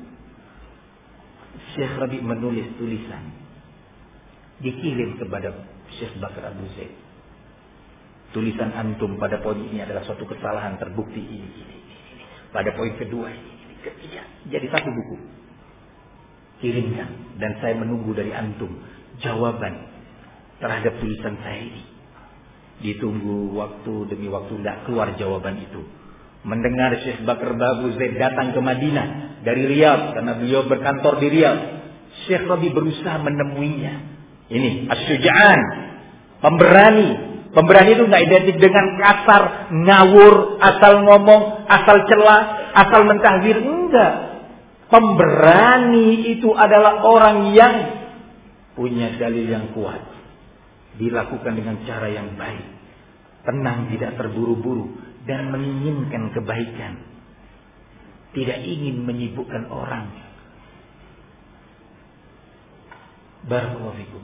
Syekh Rabi menulis tulisan, dikirim kepada Syekh Bakar Abu Zaid. Tulisan antum pada poin ini adalah suatu kesalahan terbukti ini, ini, ini. Pada poin kedua ini, ini ketiga. Jadi satu buku. Kirimkan dan saya menunggu dari antum jawaban terhadap tulisan saya ini. Ditunggu waktu demi waktu tidak keluar jawaban itu. mendengar Syekh Bakar Babu Zaid datang ke Madinah dari Riyadh karena beliau berkantor di Riyadh. Syekh Rabi berusaha menemuinya. Ini as-syuja'an, pemberani. Pemberani itu nggak identik dengan kasar, ngawur, asal ngomong, asal celah, asal mentahdir. Enggak. Pemberani itu adalah orang yang punya dalil yang kuat, dilakukan dengan cara yang baik, tenang, tidak terburu-buru, dan menginginkan kebaikan, tidak ingin menyibukkan orang. Barakallahu fikum.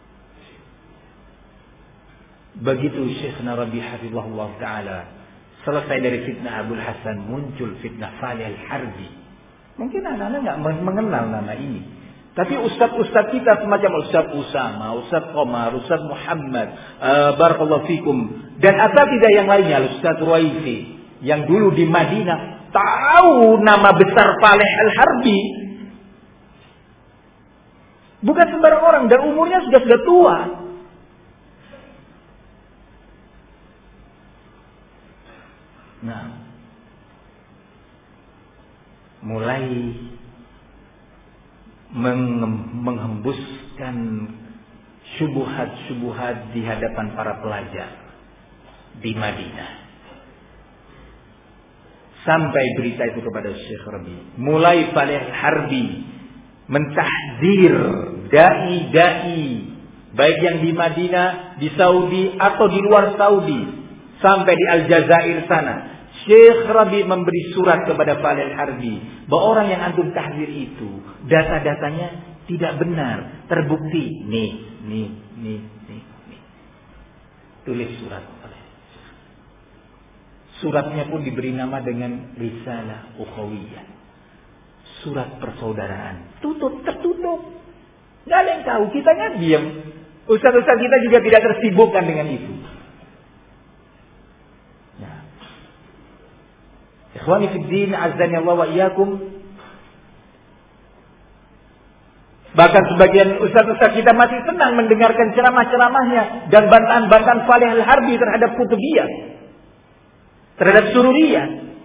Begitu Syekh Rabi hafizahullah ta'ala selesai dari fitnah Abul Hasan, muncul fitnah Salih Al-Harbi. Mungkin anak-anak nggak mengenal nama ini, tapi ustaz-ustaz kita semacam Ustaz Usama, Ustaz Qamar, Ustaz Muhammad, uh, barakallahu fikum, dan ada tidak yang lainnya, Ustaz Ruwaisi yang dulu di Madinah tahu nama besar Salih Al-Harbi. Bukan sembarang orang, dan umurnya sudah sudah tua. Nah, mulai menghembuskan syubhat-syubhat di hadapan para pelajar di Madinah. Sampai berita itu kepada Syekh Rabi. Mulai Salih Harbi mentahdir dai-dai, baik yang di Madinah, di Saudi atau di luar Saudi, sampai di Aljazair sana. Syekh Rabi memberi surat kepada Salih Harbi bahwa orang yang antum tahdir itu data-datanya tidak benar, terbukti. Nih, nih, nih, nih, nih. Tulis surat. Suratnya pun diberi nama dengan Risalah Ukhawiyah, surat persaudaraan. Tutup, tertutup. Nggak ada yang tahu. Kitanya diam. Ustaz-ustaz kita juga tidak tersibukkan dengan itu. Nah, ikhwani fiddin, azzani Allah wa iyyakum. Bahkan sebagian ustaz-ustaz kita masih senang mendengarkan ceramah-ceramahnya dan bantahan-bantahan Salih Al-Harbi terhadap Kutubiyah, terhadap Sururiyah.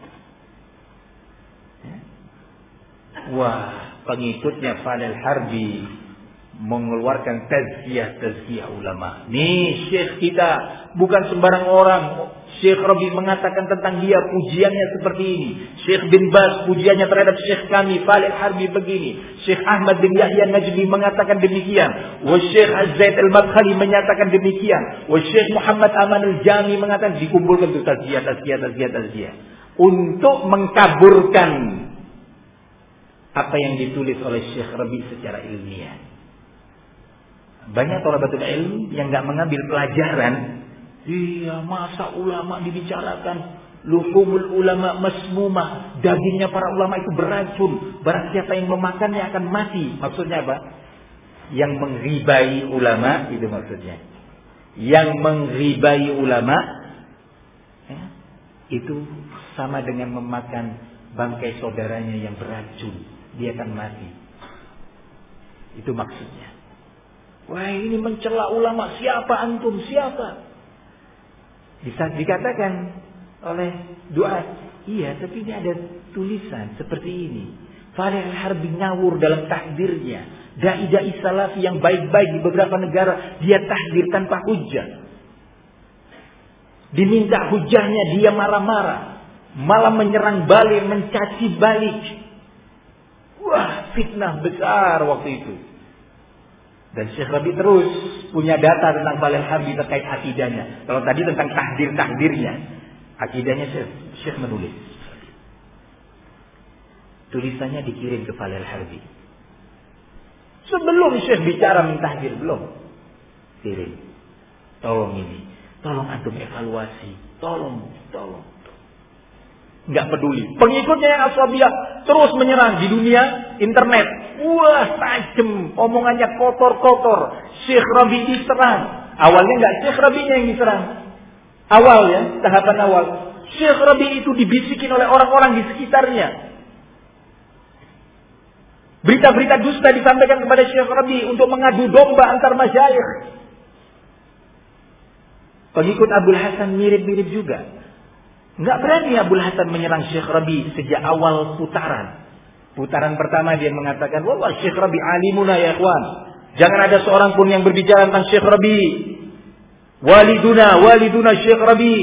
Wah, pengikutnya Salih Al-Harbi mengeluarkan tazkiyah-tazkiyah ulama. Nih Syekh kita bukan sembarang orang. Syekh Rabi mengatakan tentang dia pujiannya seperti ini. Syekh bin Baz pujiannya terhadap Syekh kami Salih Al-Harbi begini. Syekh Ahmad bin Yahya Najmi mengatakan demikian. Wa Syekh Az-Zaid Al-Madkhali menyatakan demikian. Wa Syekh Muhammad Aman Al-Jami mengatakan, dikumpulkan itu tazkiyah, tazkiyah, tazkiyah, tazkiyah untuk mengkaburkan apa yang ditulis oleh Syekh Rabi secara ilmiah. Banyak thalabatul ilm yang enggak mengambil pelajaran. Iya, masa ulama dibicarakan, luhumul ulama masmumah, dagingnya para ulama itu beracun, barang siapa yang memakannya akan mati. Maksudnya apa? Yang mengribai ulama, itu maksudnya. Yang mengribai ulama ya, itu sama dengan memakan bangkai saudaranya yang beracun, dia akan mati. Itu maksudnya. Wah, ini mencela ulama. Siapa antum? Siapa? Bisa dikatakan oleh doa. Iya, tapi ini ada tulisan seperti ini. Salih Al-Harbi ngawur dalam tahdirnya. Dai-dai salafi yang baik-baik di beberapa negara, dia tahdir tanpa hujjah. Diminta hujjahnya, dia marah-marah. Malah menyerang balik, mencaci balik. Wah, fitnah besar waktu itu. Dan Syekh Rabi terus punya data tentang Salih Al-Harbi terkait akidahnya. Kalau tadi tentang tahdir-tahdirnya, akidahnya Syekh, Syekh menulis. Tulisannya dikirim ke Salih Al-Harbi. Sebelum Syekh bicara mentahdir, belum. Kirim. Tolong ini. Tolong antum evaluasi. Tolong, tolong. Nggak peduli. Pengikutnya yang Ashabiyah terus menyerang di dunia internet. Wah, tajam. Omongannya kotor-kotor. Syekh Rabi diserang. Awalnya nggak Syekh Rabinya yang diserang. Awal ya, tahapan awal. Syekh Rabi itu dibisikin oleh orang-orang di sekitarnya. Berita-berita dusta disampaikan kepada Syekh Rabi untuk mengadu domba antar masyayikh. Pengikut Abul Hasan mirip-mirip juga. Enggak berani Abul Hasan menyerang Syekh Rabi sejak awal putaran. Putaran pertama dia mengatakan, "Wah, Syekh Rabi alimuna ya ikhwan. Jangan ada seorang pun yang berbicara tentang Syekh Rabi. Waliduna, waliduna Syekh Rabi."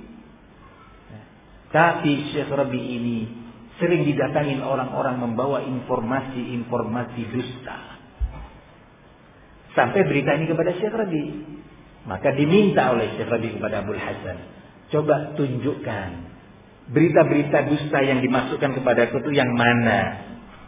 Tapi Syekh Rabi ini sering didatangin orang-orang membawa informasi-informasi dusta. Sampai berita ini kepada Syekh Rabi. Maka diminta oleh Syekh Rabi kepada Abul Hasan, coba tunjukkan berita-berita dusta yang dimasukkan kepadaku itu yang mana.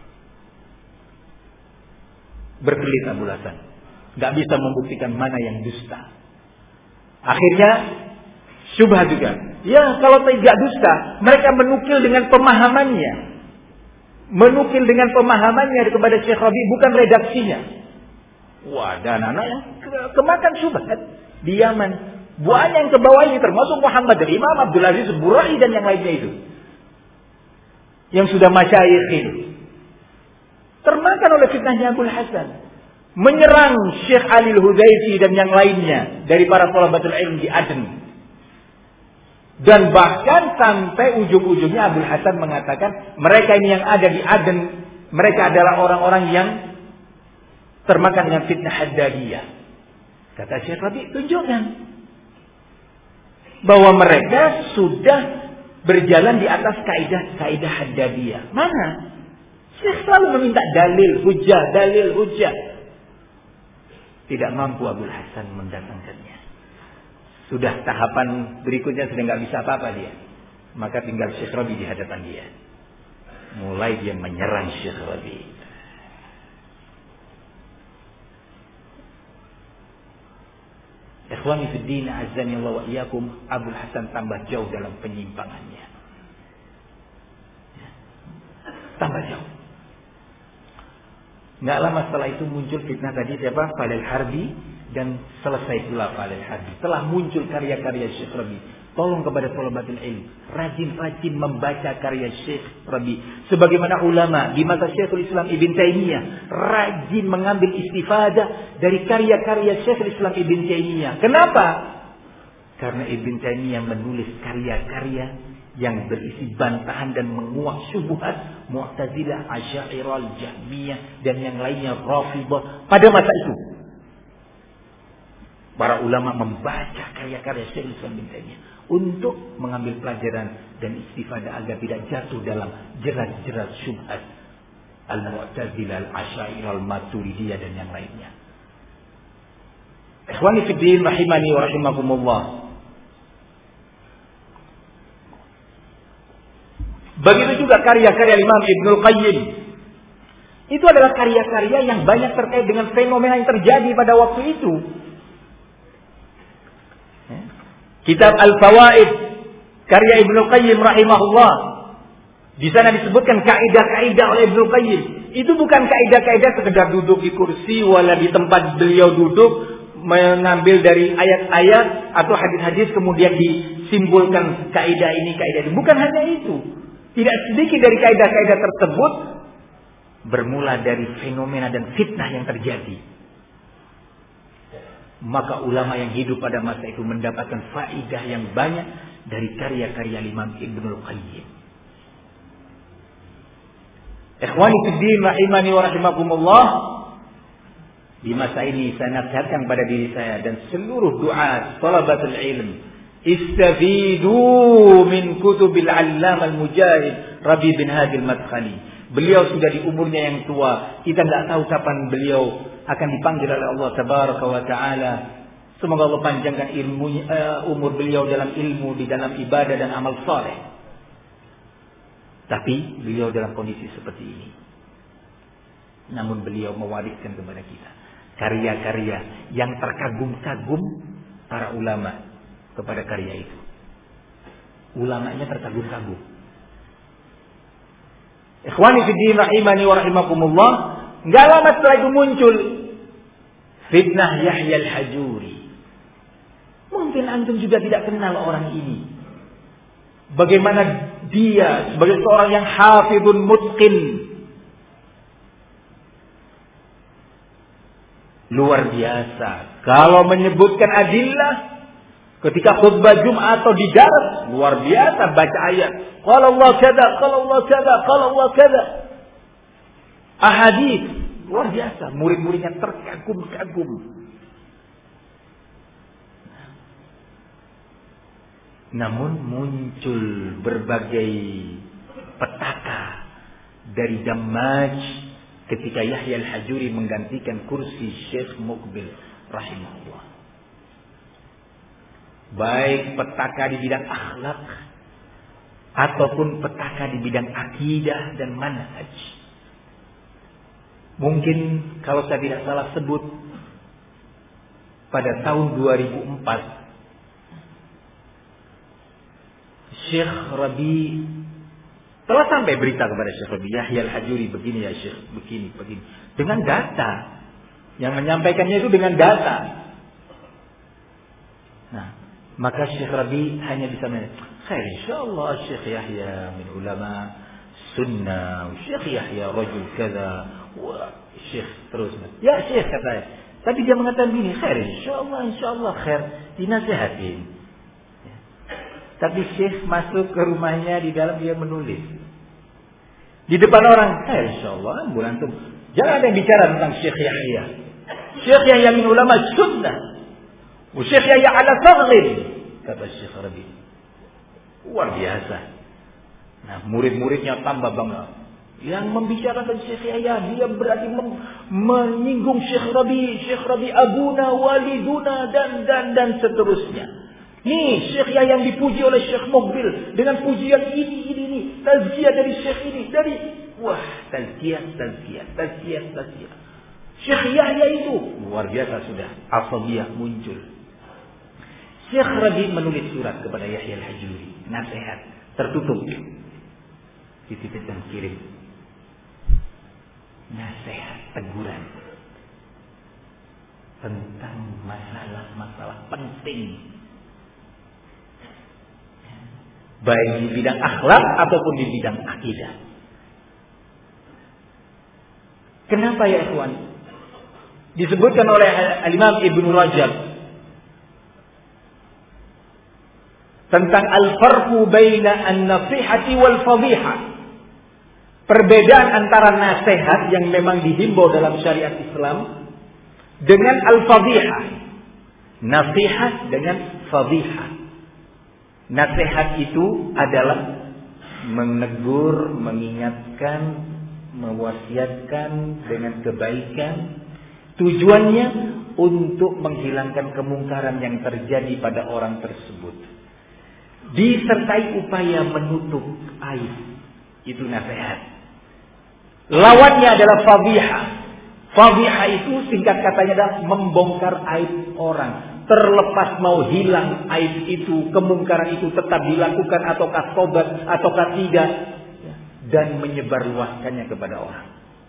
Berkelit Abul Hasan, gak bisa membuktikan mana yang dusta. Akhirnya syubhat juga. Ya, kalau tidak dusta, mereka menukil dengan pemahamannya. Menukil dengan pemahamannya kepada Syekh Rabi, bukan redaksinya. Wah, dan anak yang ke- kemakan syubhat di Yaman. Banyak yang ke bawah ini, termasuk Muhammad dari Imam Abdul Aziz Burai dan yang lainnya itu. Yang sudah masyayikh itu. Termakan oleh fitnahnya Abul Hasan. Menyerang Syekh Ali Al-Hudayfi dan yang lainnya dari para thalabatul ilm di Aden. Dan bahkan sampai ujung-ujungnya Abul Hasan mengatakan, mereka ini yang ada di Aden, mereka adalah orang-orang yang termakan dengan fitnah Haddadiyah. Kata Syekh Rabi, tunjukkan bahwa mereka sudah berjalan di atas kaidah-kaidah Haddadiyah. Mana? Syekh selalu meminta dalil, hujah, dalil, hujah. Tidak mampu Abul Hasan mendatangkannya. Sudah tahapan berikutnya sudah nggak bisa apa-apa dia. Maka tinggal Syekh Rabi di hadapan dia. Mulai dia menyerang Syekh Rabi. Ikhwani fi din, azani Allah wa iyyakum, Abul Hasan tambah jauh dalam penyimpangannya. Tambah jauh. Nggak lama setelah itu muncul fitnah tadi siapa? Falil Harbi, dan selesai pula Falil Harbi. Telah muncul karya-karya Syekh Rabi. Tolong kepada thalabatul ilm, rajin-rajin membaca karya Syekh Rabi. Sebagaimana ulama di masa Syekhul Islam Ibn Taimiyah rajin mengambil istifadah dari karya-karya Syekhul Islam Ibn Taimiyah. Kenapa? Karena Ibn Taimiyah menulis karya-karya yang berisi bantahan dan menguak syubhat Mu'tazilah, Asy'ariyah, Jahmiyah dan yang lainnya, Rafidhah pada masa itu. Para ulama membaca karya-karya Syekhul Islam Ibn Taimiyah untuk mengambil pelajaran dan istifadah agar tidak jatuh dalam jerat-jerat syubhat Al-Mu'tazilah, Al-Asy'ariyah, Al-Maturidiyah dan yang lainnya. Ikhwani fi din rahimani wa rahimakumullah. Begitu juga karya-karya Imam Ibnul Qayyim. Itu adalah karya-karya yang banyak terkait dengan fenomena yang terjadi pada waktu itu. Kitab Al-Fawaid karya Ibnul Qayyim rahimahullah. Di sana disebutkan kaidah-kaidah oleh Ibnul Qayyim. Itu bukan kaidah-kaidah sekedar duduk di kursi wala di tempat beliau duduk mengambil dari ayat-ayat atau hadis-hadis kemudian disimpulkan kaidah ini, kaidah ini. Bukan hanya itu. Tidak sedikit dari kaidah-kaidah tersebut bermula dari fenomena dan fitnah yang terjadi. Maka ulama yang hidup pada masa itu mendapatkan faidah yang banyak dari karya-karya Imam Ibnul Qayyim. Ikhwani fi din rahimani wa rahimakumullah. Di masa ini saya nasihatkan pada diri saya dan seluruh du'at thalabatul ilm, istafidu min kutubil allam al-mujahid Rabi bin Hadi al-Madkhali. Beliau sudah di umurnya yang tua. Kita tidak tahu kapan beliau akan dipanggil oleh Allah Tabaraka wa Ta'ala. Semoga Allah panjangkan ilmu, uh, umur beliau dalam ilmu, di dalam ibadah dan amal saleh. Tapi beliau dalam kondisi seperti ini. Namun beliau mewariskan kepada kita karya-karya yang terkagum-kagum para ulama kepada karya itu. Ulamanya terkagum-kagum. Ikhwani fi din rahimani wa rahimakumullah. Enggak lama setelah itu muncul fitnah Yahya al-Hajuri. Mungkin antum juga tidak kenal orang ini. Bagaimana dia sebagai seorang yang hafidun mutqin, luar biasa. Kalau menyebutkan adillah, Ketika khutbah Jumat atau di darat, luar biasa baca ayat. Qala Allah kada, qala Allah kada, qala Allah kada. Ahadits, luar biasa. Murid-muridnya terkagum-kagum. Namun muncul berbagai petaka dari Dammaj ketika Yahya Al-Hajuri menggantikan kursi Syekh Muqbil rahimahullah. Baik petaka di bidang akhlak ataupun petaka di bidang akidah dan manhaj. Mungkin kalau saya tidak salah sebut pada tahun dua ribu empat Syekh Rabi telah sampai berita kepada Syekh Rabi, Yahya Al-Hajuri begini ya Syekh, begini, begini. Dengan data. Yang menyampaikannya itu dengan data. Nah, maka Syekh Rabi hanya bisa mengatakan, khair insyaallah Syekh Yahya min ulama sunnah, Syekh Yahya rajul kada, wah Syekh terus. Ya Syekh katanya. Tapi dia mengatakan begini, khair insyaallah, insyaallah khair, dinasihatin. Ya. Tapi Syekh masuk ke rumahnya, di dalam dia menulis. Di depan orang, khair insyaallah, bulan itu. Jangan ada yang bicara tentang Syekh Yahya. Syekh Yahya min ulama sunnah. Syekh Yahya ala fadlin, kata Syekh Rabi. Luar biasa. Nah, murid-muridnya tambah bangga. Yang membicarakan Syekh Yahya, dia berarti mem- menyinggung Syekh Rabi, Syekh Rabi abuna, waliduna, dan dan dan seterusnya. Nih, Syekh Yahya yang dipuji oleh Syekh Muqbil dengan pujian ini, ini, ini, tazkiyah dari Syekh ini, dari wah, tazkiyah, tazkiyah, tazkiyah, tazkiyah. Syekh Yahya itu luar biasa sudah, asabiyah muncul. Syekh Rabi menulis surat kepada Yahya Al-Hajuri, nasihat tertutup, dititipkan kirim. Nasihat teguran tentang masalah-masalah penting, baik di bidang akhlak ataupun di bidang akidah. Kenapa ya ikhwan? Disebutkan oleh Al-Imam Ibnu Rajab tentang al-farqu baina an-nasihati wal fadhihah. Perbedaan antara nasihat yang memang dihimbau dalam syariat Islam dengan al-fadhihah. Nasihat dengan fadhihah. Nasihat itu adalah menegur, mengingatkan, mewasiatkan dengan kebaikan. Tujuannya untuk menghilangkan kemungkaran yang terjadi pada orang tersebut. Disertai upaya menutup aib. Itu nasihat. Lawannya adalah fadhihah. Fadhihah itu singkat katanya adalah membongkar aib orang. Terlepas mau hilang aib itu, kemungkaran itu tetap dilakukan ataukah tobat ataukah tidak, dan menyebarluaskannya kepada orang.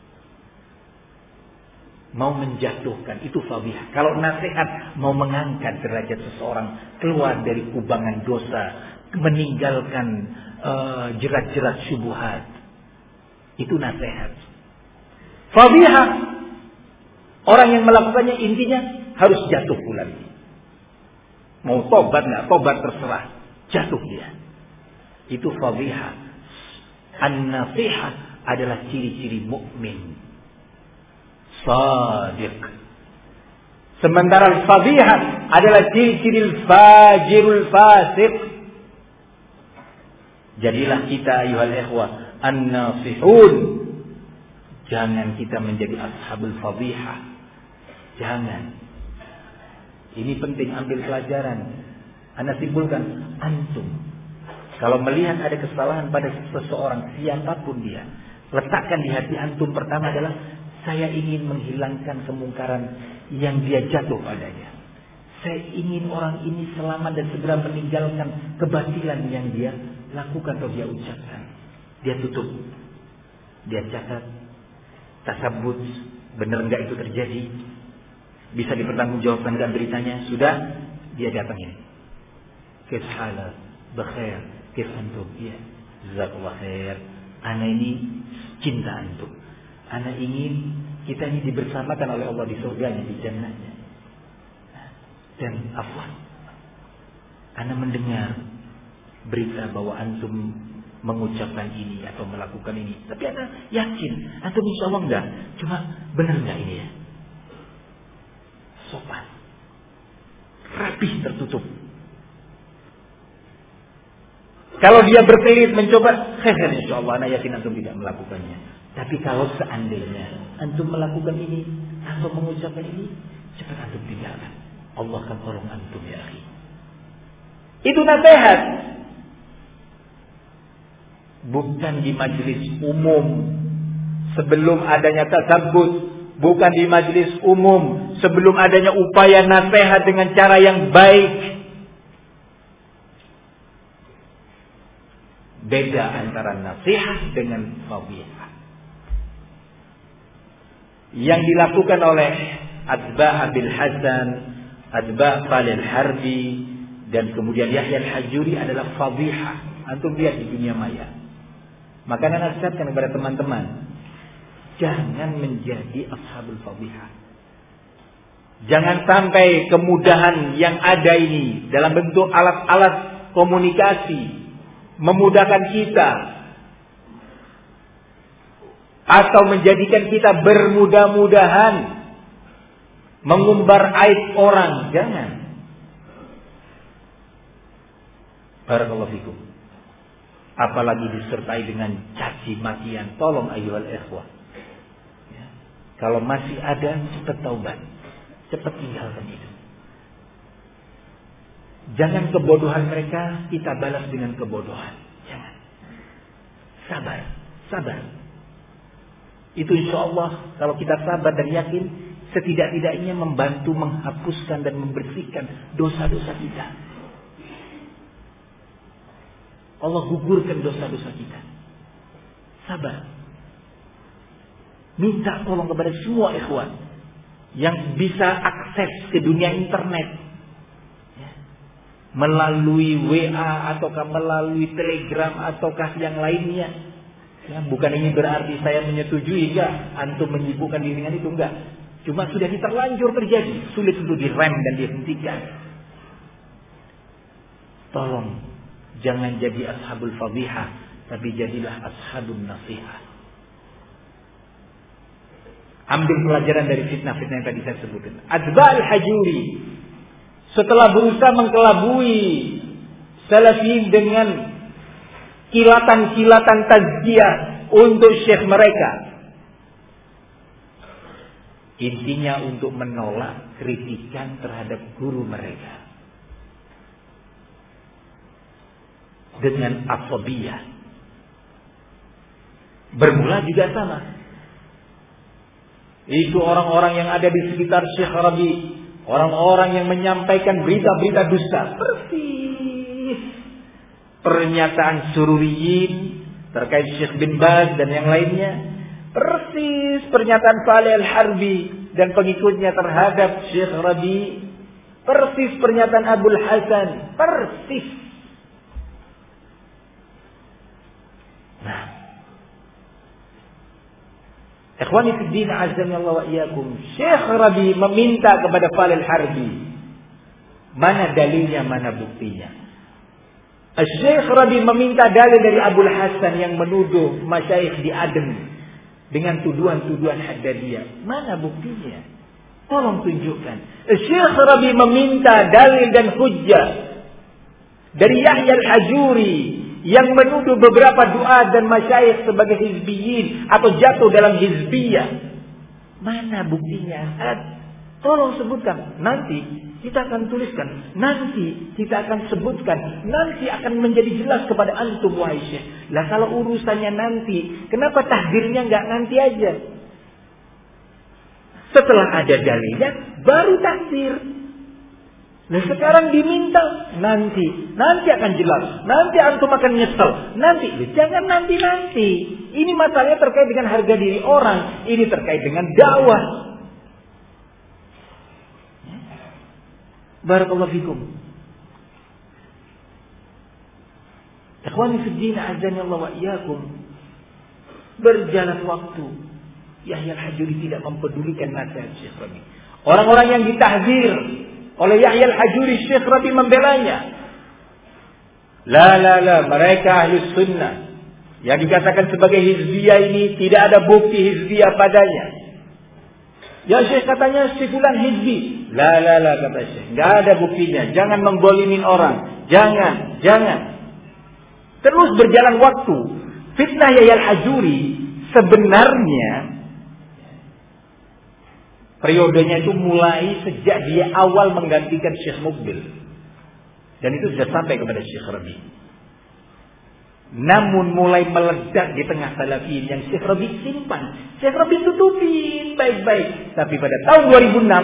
Mau menjatuhkan, itu fadhihah. Kalau nasihat mau mengangkat derajat seseorang keluar dari kubangan dosa, meninggalkan uh, jerat-jerat syubhat, itu nasihat. Fadhihah, orang yang melakukannya intinya harus jatuh pula. Mau tobat nggak, tobat terserah, jatuh dia. Itu fadhihah. An-nasihah adalah ciri-ciri mukmin sadiq. Sementara fadhihah adalah ciri-ciri fajirul fasik. Jadilah kita ayuhal ikhwah an-nasihun. Jangan kita menjadi ashabul fadhihah. Jangan. Ini penting, ambil pelajaran. Anda simpulkan, antum kalau melihat ada kesalahan pada seseorang, siapapun dia, letakkan di hati antum pertama adalah saya ingin menghilangkan kemungkaran yang dia jatuh padanya. Saya ingin orang ini selamat dan segera meninggalkan kebatilan yang dia lakukan atau dia ucapkan. Dia tutup, dia catat, tasabbut, benar enggak itu terjadi, bisa dipertanggungjawabkan enggak beritanya, sudah dia datang ini. Kif halak, bakhair, kif antum? Ya, jazakallah khair. Ana ini cinta antum. Ana ingin kita ini dibersamakan oleh Allah di surganya, di jannahnya. Dan afwan, Ana mendengar berita bahwa antum mengucapkan ini atau melakukan ini, tapi ana yakin antum insya Allah enggak. Cuma benar enggak ini ya? Sopan, rapih, tertutup. Kalau dia berkelit mencoba, khair insya Allah ana yakin antum tidak melakukannya. Tapi kalau seandainya antum melakukan ini atau mengucapkan ini, cepat antum tinggalkan. Allah akan tolong antum ya akhi. Itu nasihat. Bukan di majelis umum sebelum adanya tasabbut, bukan di majelis umum sebelum adanya upaya nasihat dengan cara yang baik. Beda antara nasihat dengan fadhilah. Yang dilakukan oleh Atba' Abil Hasan, Atba' Falil Harbi, dan kemudian Yahya Al-Hajuri adalah fadhihah. Antum lihat di dunia maya. Maka saya nasihatkan kepada teman-teman, jangan menjadi ashabul fadhihah. Jangan sampai kemudahan yang ada ini dalam bentuk alat-alat komunikasi memudahkan kita atau menjadikan kita bermudah-mudahan mengumbar aib orang. Jangan. Barakallahu fikum. Apalagi disertai dengan caci makian. Tolong ayyuhal ikhwah. Ya. Kalau masih ada, cepat taubat. Cepat tinggalkan itu. Jangan kebodohan mereka kita balas dengan kebodohan. Jangan. Sabar. Sabar. Itu insya Allah kalau kita sabar dan yakin, setidak-tidaknya membantu menghapuskan dan membersihkan dosa-dosa kita. Allah gugurkan dosa-dosa kita. Sabar. Minta tolong kepada semua ikhwan yang bisa akses ke dunia internet, ya, melalui W A ataukah melalui Telegram ataukah yang lainnya. Ya, bukan ini berarti saya menyetujui enggak antum menyibukkan diri dengan itu, enggak. Cuma sudah terlanjur terjadi, sulit untuk direm dan dihentikan. Tolong jangan jadi ashabul fadhihah, tapi jadilah ashabun nasihah. Ambil pelajaran dari fitnah-fitnah yang tadi saya sebutkan. Atba' Al-Hajuri setelah berusaha mengkelabui salafiyin dengan kilatan-kilatan tazkiyah untuk syekh mereka, intinya untuk menolak kritikan terhadap guru mereka dengan asabiyah. Bermula juga sama. Itu orang-orang yang ada di sekitar Syekh Rabi, orang-orang yang menyampaikan berita-berita dusta, persis pernyataan sururiyin terkait Syekh bin Baz dan yang lainnya, persis pernyataan Saleh Al-Harbi dan pengikutnya terhadap Syekh Rabi, persis pernyataan Abul Hasan, persis. Nah, ikhwani fi din azza wa iyyakum, Syekh Rabi meminta kepada Saleh Al-Harbi, mana dalilnya, mana buktinya? Syekh Rabi meminta dalil dari Abul Hasan yang menuduh masyayikh di Aden dengan tuduhan-tuduhan Haddadiyah. Mana buktinya? Tolong tunjukkan. Syekh Rabi meminta dalil dan hujjah dari Yahya Al-Hajuri yang menuduh beberapa doa dan masyayikh sebagai hizbiyin atau jatuh dalam hizbiyah. Mana buktinya? Tolong sebutkan. Nanti kita akan tuliskan. Nanti kita akan sebutkan. Nanti akan menjadi jelas kepada antum wahai syekh. Lah kalau urusannya nanti, kenapa tahdirnya enggak nanti aja? Setelah ada dalilnya, baru takdir. Nah sekarang diminta nanti, nanti akan jelas, nanti antum akan nyesel, nanti, jangan nanti-nanti. Ini masalahnya terkait dengan harga diri orang, ini terkait dengan dakwah. Barakallahu fikum. Ikhwani fi din azza wa iyyakum. Berjalan waktu, Yahya Al-Hajuri tidak mempedulikan nasihat Syekh Rabi. Orang-orang yang ditahzir oleh Yahya Al-Hajuri, Syekh Rabi membelanya. La la la, mereka ahlus sunnah. Yang dikatakan sebagai hizbiyah ini tidak ada bukti hizbiyah padanya. Ya Syekh katanya si fulan hizbi. La la la kata Syekh, enggak ada buktinya. Jangan menggolimin orang. Jangan, jangan. Terus berjalan waktu. Fitnah Yahya Al-Hajuri sebenarnya periodenya itu mulai sejak dia awal menggantikan Syekh Mukbil. Dan itu sudah sampai kepada Syekh Rabi. Namun mulai meledak di tengah salafin yang Syekh Rabi simpan. Syekh Rabi tutupin baik-baik. Tapi pada tahun dua ribu enam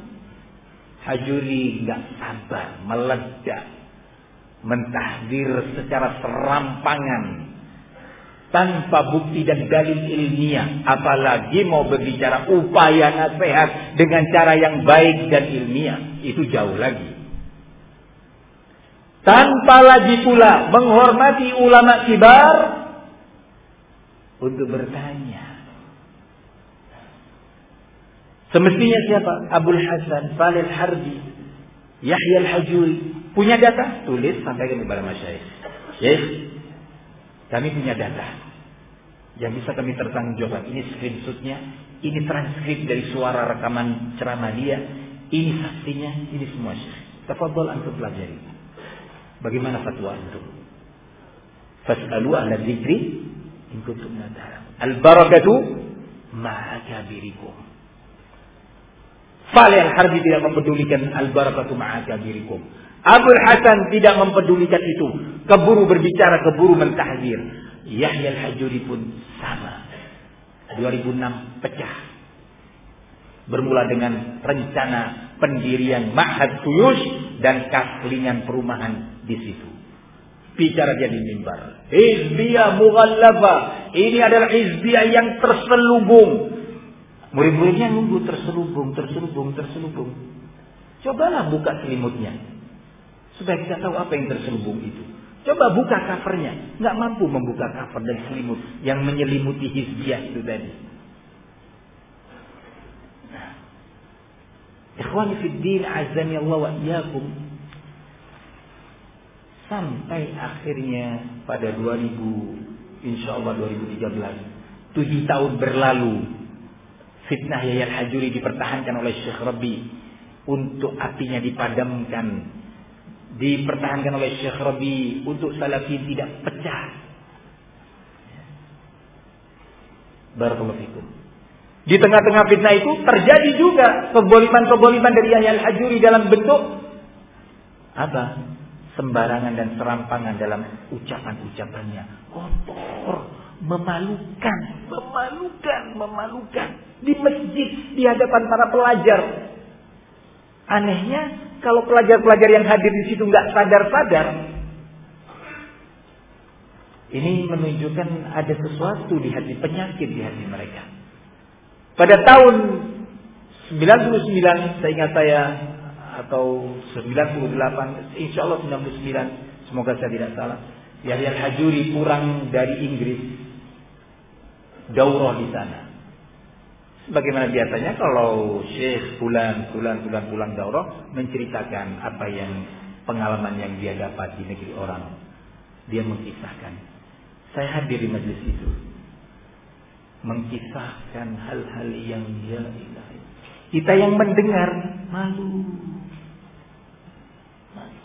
Hajuri nggak sabar, meledak, mentahdir secara serampangan tanpa bukti dan dalil ilmiah. Apalagi mau berbicara upaya nasihat dengan cara yang baik dan ilmiah, itu jauh lagi. Tanpa lagi pula menghormati ulama kibar untuk bertanya. Semestinya siapa? Abul Hasan Salih Harbi, Yahya Al-Hajuri punya data, tulis sampaikan kepada masyayikh. Syekh, kami punya data yang bisa kami tertanggungjawabkan. Ini screenshotnya, ini transkrip dari suara rekaman ceramah dia, ini saksinya, ini semua Syekh. Tafadhol antum pelajari. Bagaimana fatwa antum? Fas'alu ahla dzikri in kuntum la ta'lamun. Al-barakatu ma'a kabirikum. Salih Al-Harbi tidak mempedulikan al-barakatu ma'a kabirikum. Abul Hasan tidak mempedulikan itu. Keburu berbicara, keburu mentahzir. Yahya Al-Hajuri pun sama. dua ribu enam pecah. Bermula dengan rencana pendirian Ma'had Kuyush dan kaslingan perumahan di situ. Bicara dia di mimbar. Hizbiyah mughallafah. Ini adalah hizbiyah yang terselubung. Murid-muridnya nunggu terselubung, terselubung, terselubung. Cobalah buka selimutnya. Supaya kita tahu apa yang terselubung itu. Coba buka covernya. Nggak mampu membuka cover dan selimut yang menyelimuti hizbiyah itu tadi. Ikhwani fi din, azani Allah wa iyyakum. Sampai akhirnya pada dua ribu, insyaallah dua ribu tiga belas, tujuh tahun berlalu, fitnah Yahya Al-Hajuri dipertahankan oleh Syekh Rabi untuk apinya dipadamkan, dipertahankan oleh Syekh Rabi untuk salafin tidak pecah. Barakallahu fikum. Di tengah-tengah fitnah itu terjadi juga keboliman-keboliman dari Yahya Al-Hajuri dalam bentuk apa? Sembarangan dan serampangan dalam ucapan-ucapannya. Kotor, memalukan, memalukan, memalukan. Di masjid, di hadapan para pelajar. Anehnya, kalau pelajar-pelajar yang hadir di situ nggak sadar-sadar, ini menunjukkan ada sesuatu di hati, penyakit di hati mereka. Pada tahun sembilan puluh sembilan, saya ingat saya, atau sembilan puluh delapan, insya Allah sembilan puluh sembilan, semoga saya tidak salah, Yahya Al-Hajuri pulang dari Inggris, daurah di sana. Bagaimana biasanya kalau Syekh pulang, pulang, pulang, pulang daurah, menceritakan apa yang pengalaman yang dia dapat di negeri orang. Dia mengisahkan. Saya hadir di majlis itu. Mengkisahkan hal-hal yang ya ilahi. Kita yang mendengar malu. malu.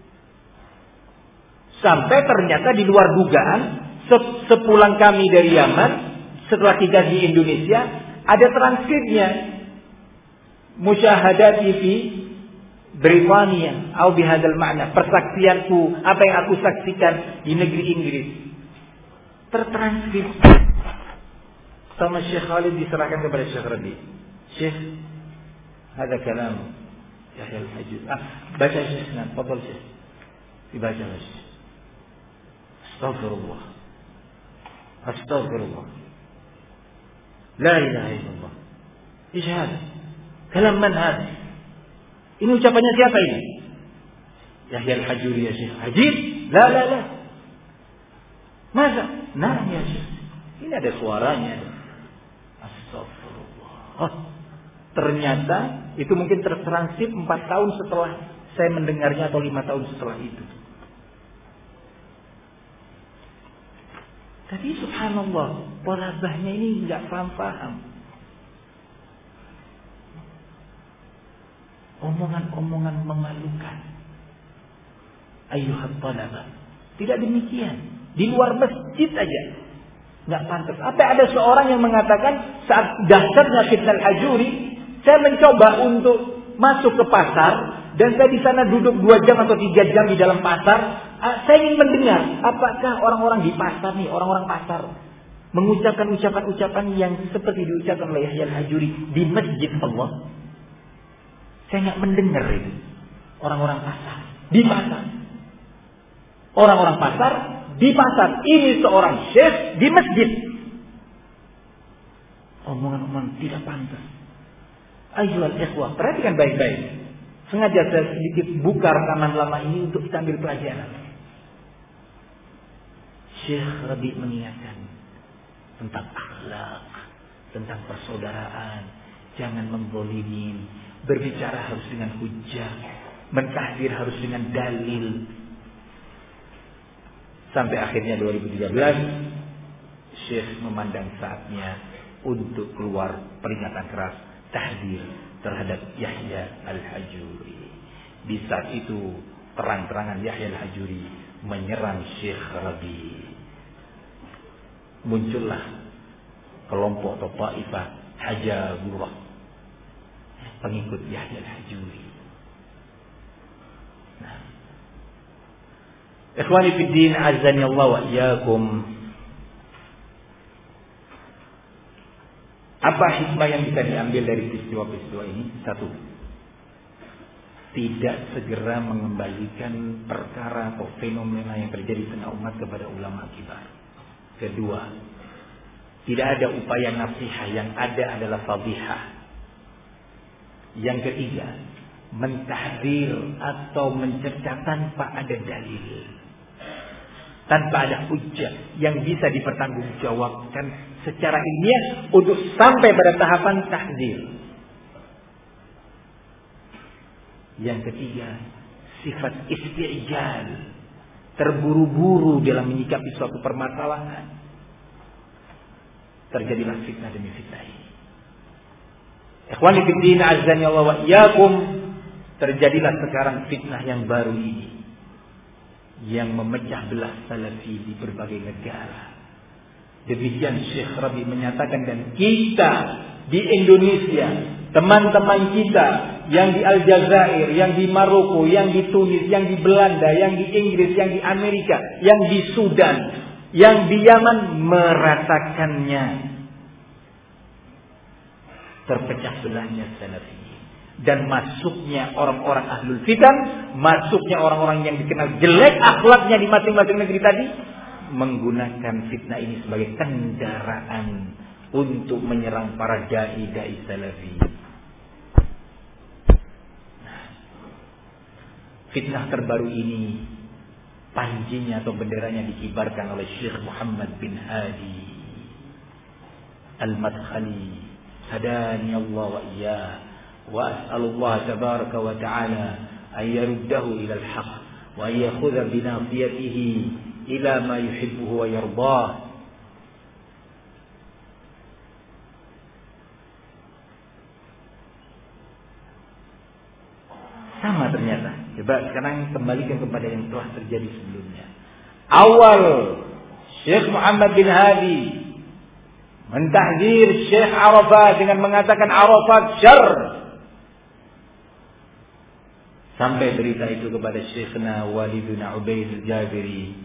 Sampai ternyata di luar dugaan, sepulang kami dari Yaman, setelah tiga di Indonesia, ada transkripnya. Musyahadati fi Britania atau bihadzal makna, persaksianku, apa yang aku saksikan di negeri Inggris. Tertranskrip. Sama Syekh Khalid diserahkan kepada Syekh Rabi. Syekh, ada kalam Yahya Al-Hajuri. Ah, baca Syekh, nah, fadhal Syekh. Dibaca Syekh. Astaghfirullah. Astaghfirullah. La ilaha illallah. Ish hada? Kalam man hada? Ini ucapannya siapa ini? Yahya Al-Hajuri ya Syekh. Hajir? La la la. Masa? Nah ya Syekh. Ini ada suaranya. Astagfirullah. Oh, ternyata itu mungkin tertranskrip empat tahun setelah saya mendengarnya atau lima tahun setelah itu. Tapi subhanallah, thalabahnya ini nggak paham-paham. Omongan-omongan memalukan. Ayyuhat thalabah. Tidak demikian. Di luar masjid aja nggak pantas. Apa ada seorang yang mengatakan saat dahsyatnya fitnah Hajuri, saya mencoba untuk masuk ke pasar dan saya di sana duduk dua jam atau tiga jam di dalam pasar. Saya ingin mendengar apakah orang-orang di pasar nih, orang-orang pasar mengucapkan ucapan-ucapan yang seperti diucapkan oleh Yahya Al-Hajuri di masjid Allah. Saya nggak mendengar itu. Orang-orang pasar di pasar. Orang-orang pasar di pasar. Ini seorang syekh di masjid. Omongan-omongan tidak pantas. Ayyuhal ikhwah, perhatikan baik-baik. Sengaja saya sedikit buka rekaman lama ini untuk kita ambil pelajaran. Syekh Rabi mengingatkan tentang akhlak, tentang persaudaraan, jangan menzalimin, berbicara harus dengan hujjah, mentahdir harus dengan dalil. Sampai akhirnya dua ribu tiga belas Syekh memandang saatnya untuk keluar peringatan keras tahdir terhadap Yahya Al-Hajuri. Di saat itu terang-terangan Yahya Al-Hajuri menyerang Syekh Rabi. Muncullah kelompok atau taifah Hajaburah, pengikut Yahya Al-Hajuri. Nah, ikhwani fid din, azani Allah wa iyyakum. Apa hikmah yang bisa diambil dari peristiwa-peristiwa ini? Satu, tidak segera mengembalikan perkara atau fenomena yang terjadi di tengah umat kepada ulama kibar. Kedua, tidak ada upaya nasihat, yang ada adalah fadhihah. Yang ketiga, mentahdir atau mencerca tanpa ada dalil, tanpa ada hujjah yang bisa dipertanggungjawabkan secara ilmiah untuk sampai pada tahapan tahdzir. Yang ketiga, sifat isti'jal, terburu-buru dalam menyikapi suatu permasalahan. Terjadilah fitnah demi fitnah ini. Ikhwani fid din, azzani Allah wa iyyakum. Terjadilah sekarang fitnah yang baru ini, yang memecah belah salafi di berbagai negara. Demikian Syekh Rabi menyatakan, dan kita di Indonesia, teman-teman kita yang di Aljazair, yang di Maroko, yang di Tunis, yang di Belanda, yang di Inggris, yang di Amerika, yang di Sudan, yang di Yaman merasakannya. Terpecah belahnya salafi dan masuknya orang-orang ahlul fitan, masuknya orang-orang yang dikenal jelek akhlaknya di masing-masing negeri tadi, menggunakan fitnah ini sebagai kendaraan untuk menyerang para dai-dai salafi. Nah, fitnah terbaru ini panjinya atau benderanya dikibarkan oleh Syekh Muhammad bin Hadi Al-Madkhali, hadani Allah wa iyyah, wa as'alullah tabaraka wa ta'ala an yaruddahu ila al-haq wa an yakhudha bi nasiyatihi ila ma yuhibbuhu wa yardah. Sama ternyata. Coba sekarang kembalikan kepada yang telah terjadi sebelumnya. Awal Syekh Muhammad bin Hadi mentahdzir Syekh Arafat dengan mengatakan Arafat syarr. Sampai berita itu kepada Syekhna Walid bin Ubaid al-Jabiri,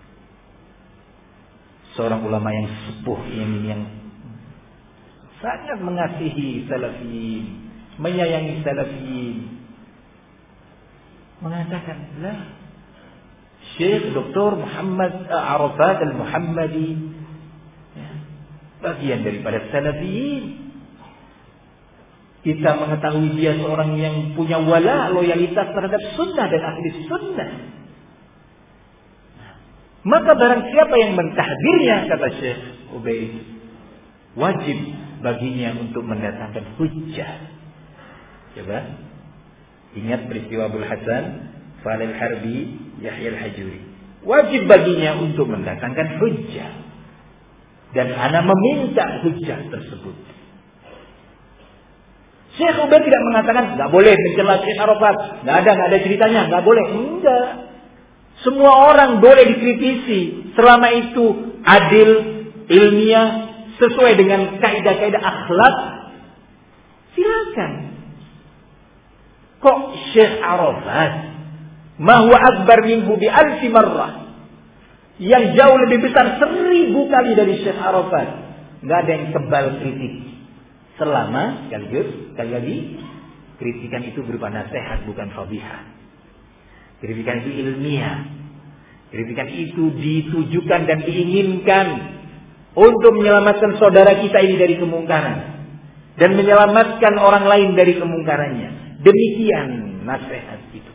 seorang ulama yang sepuh yang, yang sangat mengasihi salafiyin, menyayangi salafiyin, mengatakan, lah, Syekh Doktor Muhammad Arafat al-Muhammadi ya, bagian daripada salafiyin. Kita mengetahui dia seorang yang punya wala, loyalitas terhadap sunnah dan ahli sunnah. Maka barang siapa yang mentahdirnya, kata Syekh Ubaid, wajib baginya untuk mendatangkan hujjah. Coba ingat peristiwa Abul Hasan Falil Harbi Yahya Al-Hajuri. Wajib baginya untuk mendatangkan hujjah. Dan ana meminta hujjah tersebut. Syekh Ubaid tidak mengatakan nggak boleh mencela Syekh Arafat, nggak ada nggak ada ceritanya, nggak boleh. Enggak. Semua orang boleh dikritisi selama itu adil, ilmiah, sesuai dengan kaidah-kaidah akhlak. Silakan. Kok Syekh Arafat ma huwa akbar minhu bi alfi marrah, yang jauh lebih besar seribu kali dari Syekh Arafat, nggak ada yang kebal kritik. Selama sekaligus sekali lagi kritikan itu berupa nasihat, bukan fadhihah. Kritikan itu ilmiah. Kritikan itu ditujukan dan diinginkan untuk menyelamatkan saudara kita ini dari kemungkaran dan menyelamatkan orang lain dari kemungkarannya. Demikian nasihat itu.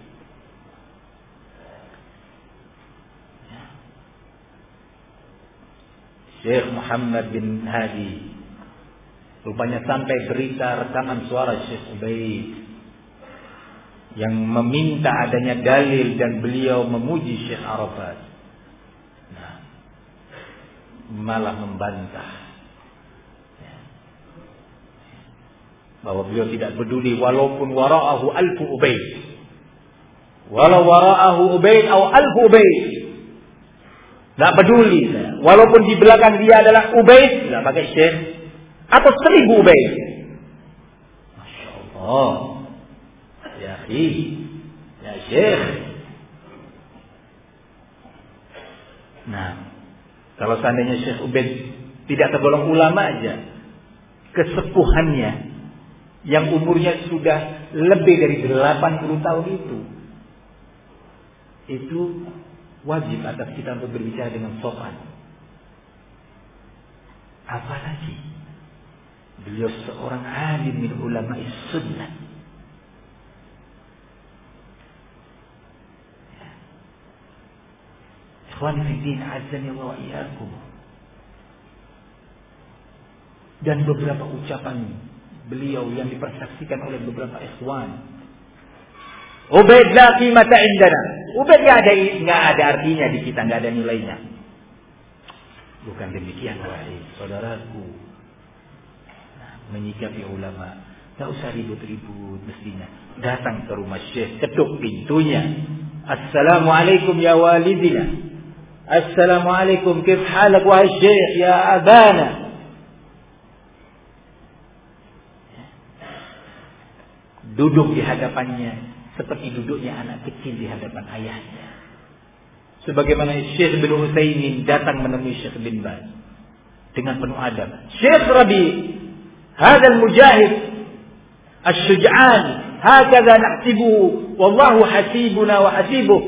Syekh Muhammad bin Hadi rupanya sampai berita rekaman suara Syekh Ubaid yang meminta adanya dalil dan beliau memuji Syekh Arafat. Nah, malah membantah ya, bahwa beliau tidak peduli walaupun wara'ahu alfu Ubaid, walau wara'ahu Ubaid atau alfu Ubaid, tidak peduli. Walaupun di belakang dia adalah Ubaid, tidak pakai Syekh, atau seribu Ubaid. Masya Allah. Ya akhi, ya Syekh. Nah, kalau seandainya Syekh Ubaid tidak tergolong ulama aja, kesepuhannya yang umurnya sudah lebih dari delapan puluh tahun itu, itu wajib atas kita untuk berbicara dengan sopan. Apalagi beliau seorang alim min ulama sunnah. Ikhwan fiddin azani Allah wa iyyakum. Dan beberapa ucapan beliau yang dipersaksikan oleh beberapa ikhwan. Ubaid la qimata indana. Ubaid enggak ada enggak ada artinya di kita, enggak ada nilainya. Bukan demikian wahai saudaraku. Nah, menyikapi ulama, enggak usah ribut-ribut mestinya. Datang ke rumah Syekh, ketuk pintunya. Assalamualaikum ya walidina. Assalamualaikum, kif halak wahai Syekh ya abana. Duduk di hadapannya seperti duduknya anak kecil di hadapan ayahnya. Sebagaimana Syekh bin Utsaimin datang menemui Syekh bin Baz dengan penuh adab. Syekh Rabi, hadzal mujahid asy-syuj'an, hakadha nahsibuhu wallahu hasibuna wa hasibuh.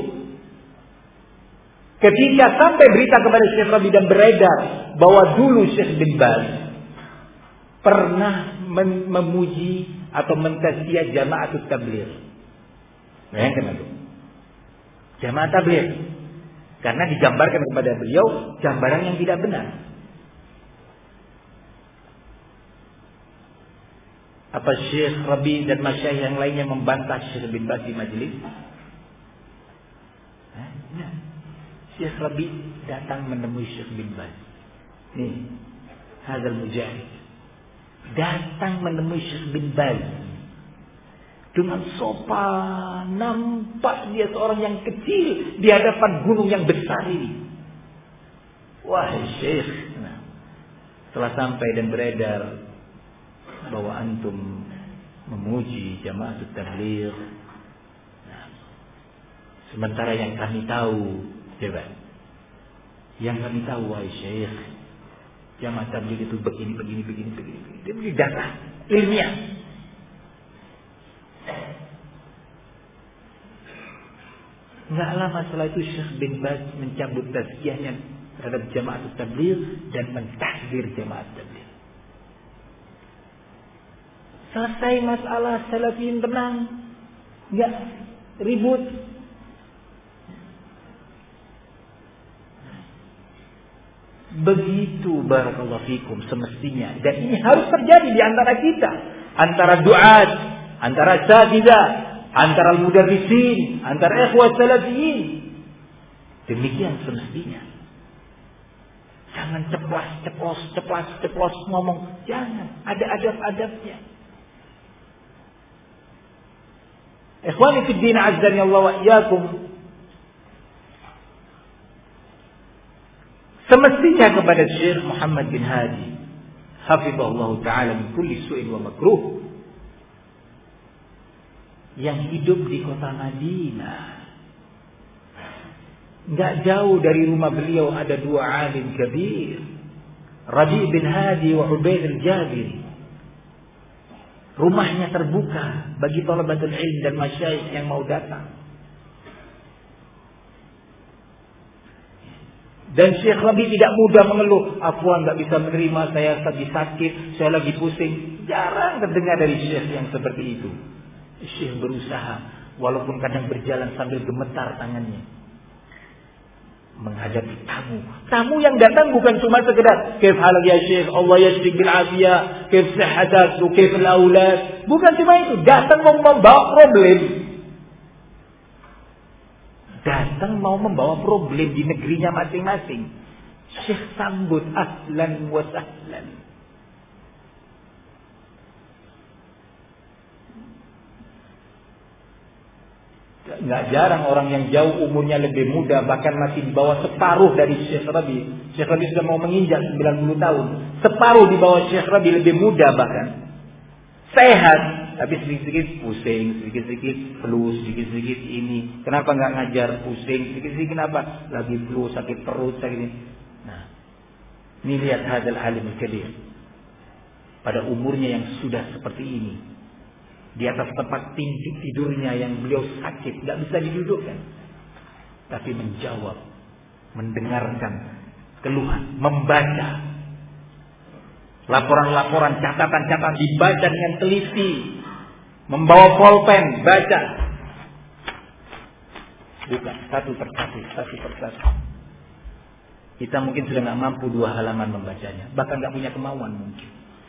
Ketika sampai berita kepada Syekh Rabi dan beredar bahwa dulu Syekh bin Baz pernah mem- memuji atau mentazkiyah Jama'atut Tabligh. Bayangkan itu. Jamaah tabligh. Karena digambarkan kepada beliau gambaran yang tidak benar. Apa Syekh Rabi dan masyayikh yang lainnya membantah Syekh bin Baz di majelis? Nah, Syekh Rabi datang menemui Syekh bin Baz. Nih, hadzal mujahid datang menemui Syekh bin Baz dengan sopan, nampak dia seorang yang kecil di hadapan gunung yang besar ini. Wahai Syekh, nah, setelah sampai dan beredar bahwa antum memuji Jama'atut Tabligh, nah, sementara yang kami tahu, coba, yang kami tahu wahai Syekh, Jama'at Tabligh itu begini, begini, begini, begini, begini. Dia beri data ilmiah. Enggak lama setelah itu Syekh bin Baz mencabut tazkiyahnya terhadap Jama'atut Tabligh dan mentahdir Jama'at Tabligh. Selesai masalah, salafiyin tenang, enggak ribut. Begitu barakallahu fikum semestinya, dan ini harus terjadi di antara kita, antara duat, antara asatidzah, antara mudarrisin, antara ikhwat salafiyin. Demikian semestinya. Jangan ceplas, ceplos, ceplas, ceplos ngomong. Jangan. Ada adab-adabnya. Ikhwani fi din azzani Allah wa iyyakum. Semestinya kepada Syekh Muhammad bin Hadi, hafizahullah taala min kulli su'in wa makruh, yang hidup di kota Madinah. Enggak jauh dari rumah beliau ada dua alim kabir, Rabi' bin Hadi wa Ubaid al-Jabiri. Rumahnya terbuka bagi talabatul ilm dan masyayikh yang mau datang. Dan Syekh Rabi' tidak mudah mengeluh, afwan enggak bisa menerima, saya lagi sakit, saya lagi pusing. Jarang terdengar dari Syekh yang seperti itu. Syekh berusaha, walaupun kadang berjalan sambil gemetar tangannya, menghadapi tamu. Tamu yang datang bukan cuma sekedar kaif halak ya Syekh, Allah yashfik bil afiyah, kaif sihatak, kaif al aulad. Bukan cuma itu, datang mau membawa problem. Datang mau membawa problem di negerinya masing-masing. Syekh sambut ahlan wa sahlan. Nggak jarang orang yang jauh umurnya lebih muda, bahkan masih di bawah separuh dari Syekh Rabi'. Syekh Rabi' sudah mau menginjak sembilan puluh tahun. Separuh di bawah Syekh Rabi', lebih muda bahkan. Sehat, tapi sedikit-sedikit pusing, sedikit-sedikit flu, sedikit-sedikit ini. Kenapa nggak ngajar? Pusing, sedikit-sedikit kenapa? Lagi flu, sakit perut, sakit ini. Nah, ini lihat hadal alim kabir. Pada umurnya yang sudah seperti ini, di atas tempat tidurnya yang beliau sakit, tidak bisa didudukkan, tapi menjawab, mendengarkan keluhan, membaca laporan-laporan, catatan-catatan, dibaca dengan teliti, membawa pulpen, baca, bukan satu persatu, satu persatu. Kita mungkin sudah nggak mampu dua halaman membacanya, bahkan nggak punya kemauan mungkin.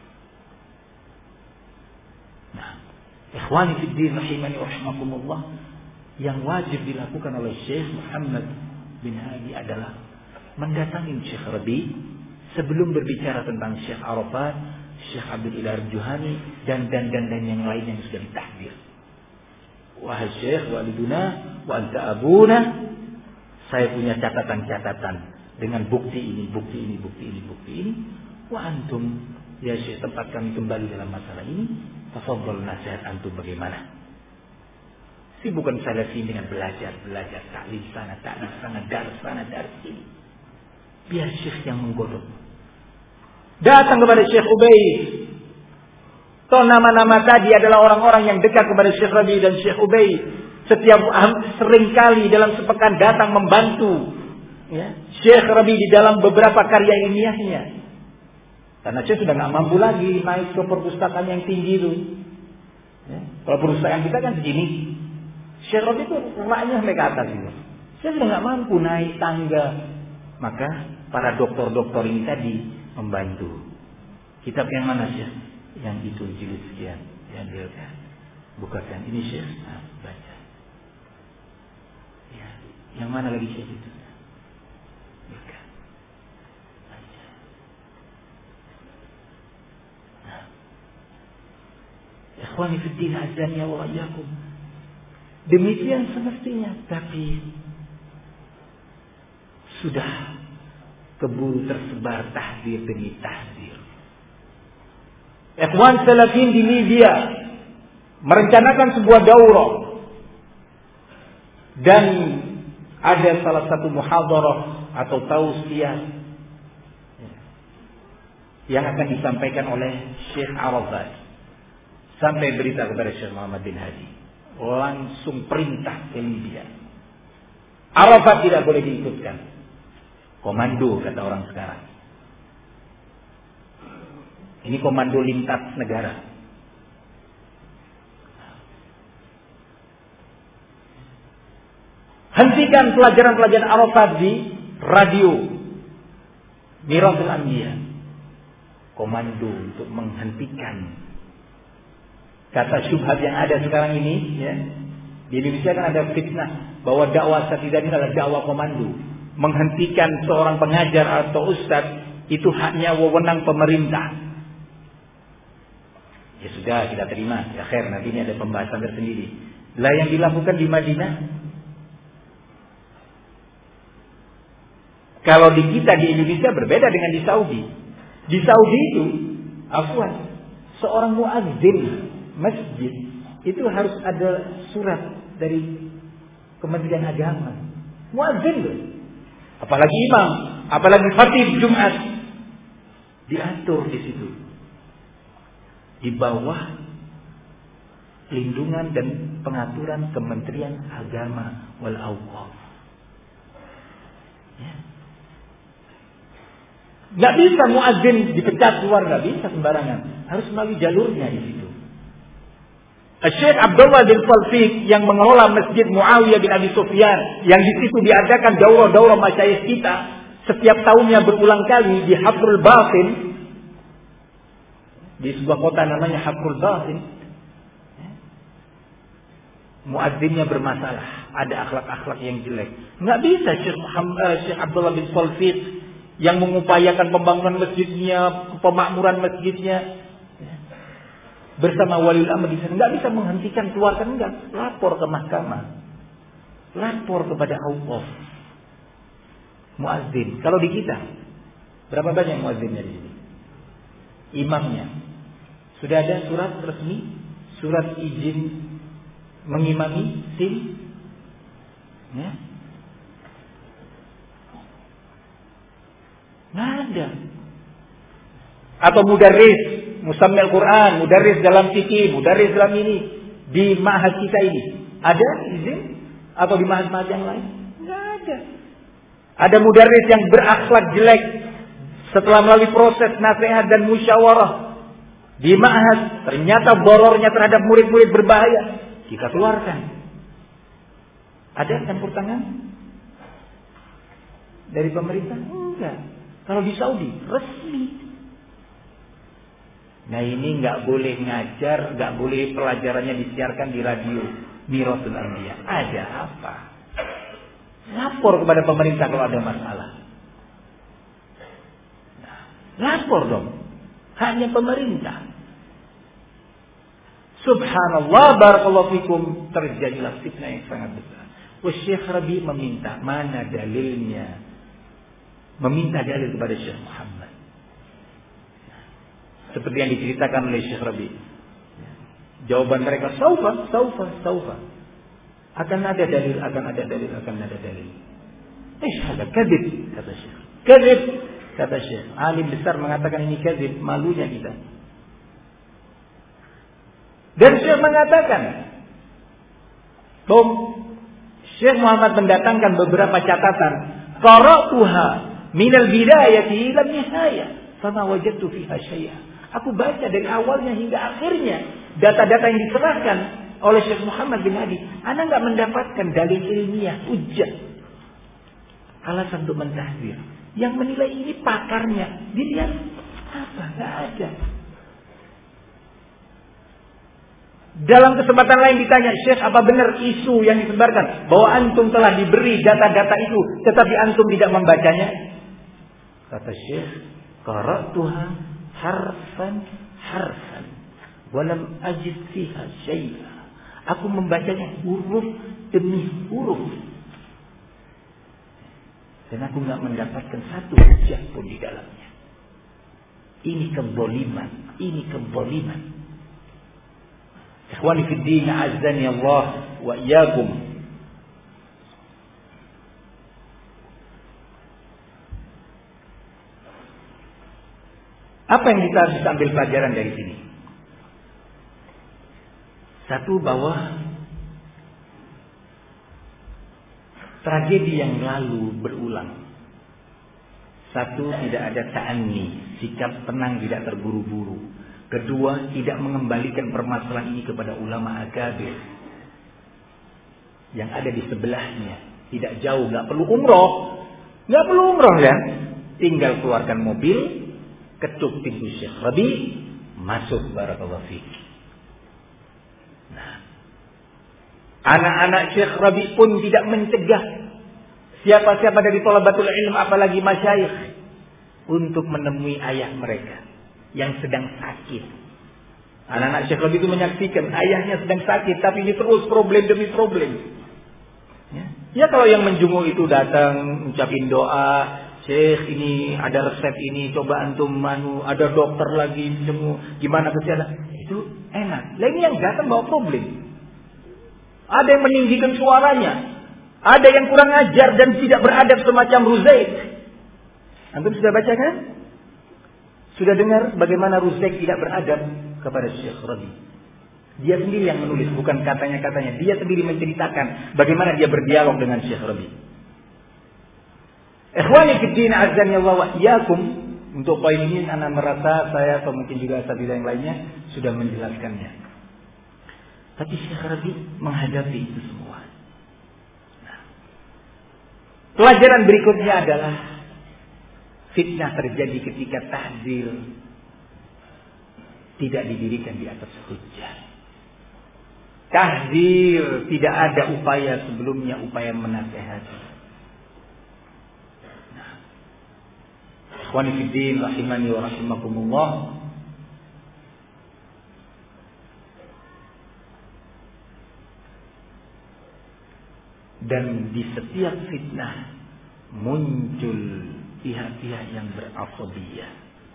Nah, ikhwani fi din rahimani wa rahimakumullah, yang wajib dilakukan oleh Syekh Muhammad bin Hadi adalah mendatangi Syekh Rabi' sebelum berbicara tentang Syekh Arafat, Syekh Abdul Ilah Al-Juhani dan dan dan dan yang lain yang sudah ditahdir. Wahai Syekh waliduna wa anta abuna, saya punya catatan-catatan dengan bukti ini, bukti ini, bukti ini, bukti ini. Wa antum ya Syekh, tempat kami kembali dalam masalah ini. Tafadhal, nasihat antum bagaimana? Sibukkan saya sini dengan belajar, belajar, taklim sana, taklim sana, dar sana, dar sini. Biar Syekh yang menggodok. Datang kepada Syekh Ubaid. Toh nama-nama tadi adalah orang-orang yang dekat kepada Syekh Rabi' dan Syekh Ubaid. Setiap sering kali dalam sepekan datang membantu ya, Syekh Rabi' di dalam beberapa karya ilmiahnya. Karena Syekh sudah nggak mampu lagi naik ke perpustakaan yang tinggi itu. Ya, kalau perpustakaan kita kan segini. Syekh Rabi' itu rumahnya sampai ke atas itu. Syekh sudah nggak mampu naik tangga. Maka para doktor-doktor ini tadi membantu. Kitab yang mana Syekh? Yang itu jilid sekian. Yang dia kan bukakan ini Syekh. Nah, baca. Ya, yang mana lagi Syekh itu? Buka. Baca. Nah. Ikhwani fi din azani wa iyyakum. Demikian semestinya, tapi sudah keburu tersebar tahdir demi tahdir. Ikhwan Salafin di media merencanakan sebuah daurah, dan ada salah satu muhadarah atau tausiah yang akan disampaikan oleh Syekh Arafat. Sampai berita kepada Syekh Muhammad bin Hadi, langsung perintah ke Libya. Arafat tidak boleh diikutkan. Komando kata orang sekarang. Ini komando lintas negara. Hentikan pelajaran-pelajaran Arafat di radio Miratul Anbiya. Komando untuk menghentikan. Kata syubhat yang ada sekarang ini ya, di Indonesia kan ada fitnah bahwa dakwah Satidani adalah dakwah komando. menghentikan seorang pengajar atau ustadz itu haknya wewenang pemerintah. Ya sudah, kita terima. Ya khair, nanti ini ada pembahasan tersendiri. Lah yang dilakukan di Madinah, kalau di kita di Indonesia berbeda dengan di Saudi. Di Saudi itu, afwan, seorang muadzin masjid itu harus ada surat dari Kementerian Agama. Muadzin loh. Apalagi imam, apalagi khatib Jumat, diatur di situ. Di bawah lindungan dan pengaturan Kementerian Agama wal Awqaf. Ya. Gak bisa muadzin dipecat keluar, gak bisa sembarangan. Harus melalui jalurnya di situ. Syekh Abdullah bin Falfiq yang mengelola Masjid Muawiyah bin Abi Sufyan, yang di situ diadakan daurah-daurah masyayikh kita setiap tahunnya berulang kali di Habrul Batin, di sebuah kota namanya Habrul Batin. Muadzinnya bermasalah, ada akhlak-akhlak yang jelek. Nggak bisa Syekh, Muhammad, Syekh Abdullah bin Falfiq yang mengupayakan pembangunan masjidnya, pemakmuran masjidnya bersama waliul amr di sana, nggak bisa menghentikan, keluarkan, enggak, lapor ke mahkamah, lapor kepada Allah. Muazzin, kalau di kita berapa banyak muazzinnya di sini? Imamnya sudah ada surat resmi, surat izin mengimami sim, ya? Nggak ada. Atau mudarris, musammil Quran, mudarris dalam fikih, mudarris dalam ini di ma'had kita ini ada izin? Atau di ma'had-ma'had yang lain? Nggak ada. Ada mudarris yang berakhlak jelek setelah melalui proses nasihat dan musyawarah di ma'had, ternyata borornya terhadap murid-murid berbahaya, kita keluarkan. Ada campur tangan dari pemerintah? Enggak. Kalau di Saudi resmi. Nah ini nggak boleh ngajar, nggak boleh pelajarannya disiarkan di radio Mirasul Anbiya. Ada apa? Lapor kepada pemerintah kalau ada masalah. Nah, lapor dong. Hanya pemerintah. Subhanallah, barakallahu fikum, terjadilah fitnah yang sangat besar. Syekh Rabi meminta, mana dalilnya? Meminta dalil kepada Syekh Muhammad. Seperti yang diceritakan oleh Syekh Rabi. Jawaban mereka, saufa, saufa, saufa. Akan ada dalil, akan ada dalil, akan ada dalil. Eh, ada kadhib, kata Syekh. Kadhib, kata Syekh. Alim besar mengatakan ini kadhib, malunya kita. Dan Syekh mengatakan, bahwa Syekh Muhammad mendatangkan beberapa catatan. Qara'tuha minal bidayati ila nihayah, fama wajadtu fiha syai'a. Aku baca dari awalnya hingga akhirnya data-data yang diserahkan oleh Syekh Muhammad bin Hadi, ana enggak mendapatkan dalil ilmiah, hujjah, alasan untuk mentahdzir. Yang menilai ini pakarnya, dilihat apa? Enggak ada. Dalam kesempatan lain ditanya, Syekh, apa benar isu yang disebarkan bahwa antum telah diberi data-data itu tetapi antum tidak membacanya? Kata Syekh, qara'tuha harfan harfan walam ajid fiha syai'a. Aku membacanya huruf demi huruf dan aku enggak mendapatkan satu hujah pun di dalamnya. Ini kezaliman, ini kezaliman. Ikhwani fi din, azzani Allah wa iyyakum. Apa yang kita bisa ambil pelajaran dari sini? Satu, bahwa tragedi yang lalu berulang. Satu, tidak ada ta'anni, sikap tenang, tidak terburu-buru. Kedua, tidak mengembalikan permasalahan ini kepada ulama akabir yang ada di sebelahnya. Tidak jauh, nggak perlu umroh, nggak perlu umroh kan? Tinggal keluarkan mobil, ketuk pintu Syekh Rabi, masuk, barakallahu fiik. Nah, anak-anak Syekh Rabi pun tidak mencegah siapa-siapa dari thalabatul ilm apalagi masyayikh untuk menemui ayah mereka yang sedang sakit. Anak-anak Syekh Rabi itu menyaksikan ayahnya sedang sakit, tapi ini terus problem demi problem. Ya, ya kalau yang menjenguk itu datang ucapin doa, Syekh ini ada resep ini, coba antum manu, ada dokter lagi jenguk, gimana kesehatan? Itu enak. Lah ini yang datang bawa problem. Ada yang meninggikan suaranya, ada yang kurang ajar dan tidak beradab semacam Ruzaik. Antum sudah baca kan? Sudah dengar bagaimana Ruzaik tidak beradab kepada Syekh Rabi. Dia sendiri yang menulis, bukan katanya-katanya. Dia sendiri menceritakan bagaimana dia berdialog dengan Syekh Rabi. Ikhwani fiddin azan ya Allah wa iyyakum. Untuk poin ini ana merasa saya atau mungkin juga asatidzah yang lainnya sudah menjelaskannya. Tapi Syekh Rabi menghadapi itu semua. Nah, pelajaran berikutnya adalah fitnah terjadi ketika tahdzir tidak didirikan di atas hujjah. Tahdzir tidak ada upaya sebelumnya, upaya menasihati. Ikhwani fiddin rahimani wa rahimakumullah. Dan di setiap fitnah muncul pihak-pihak yang berasabiyah.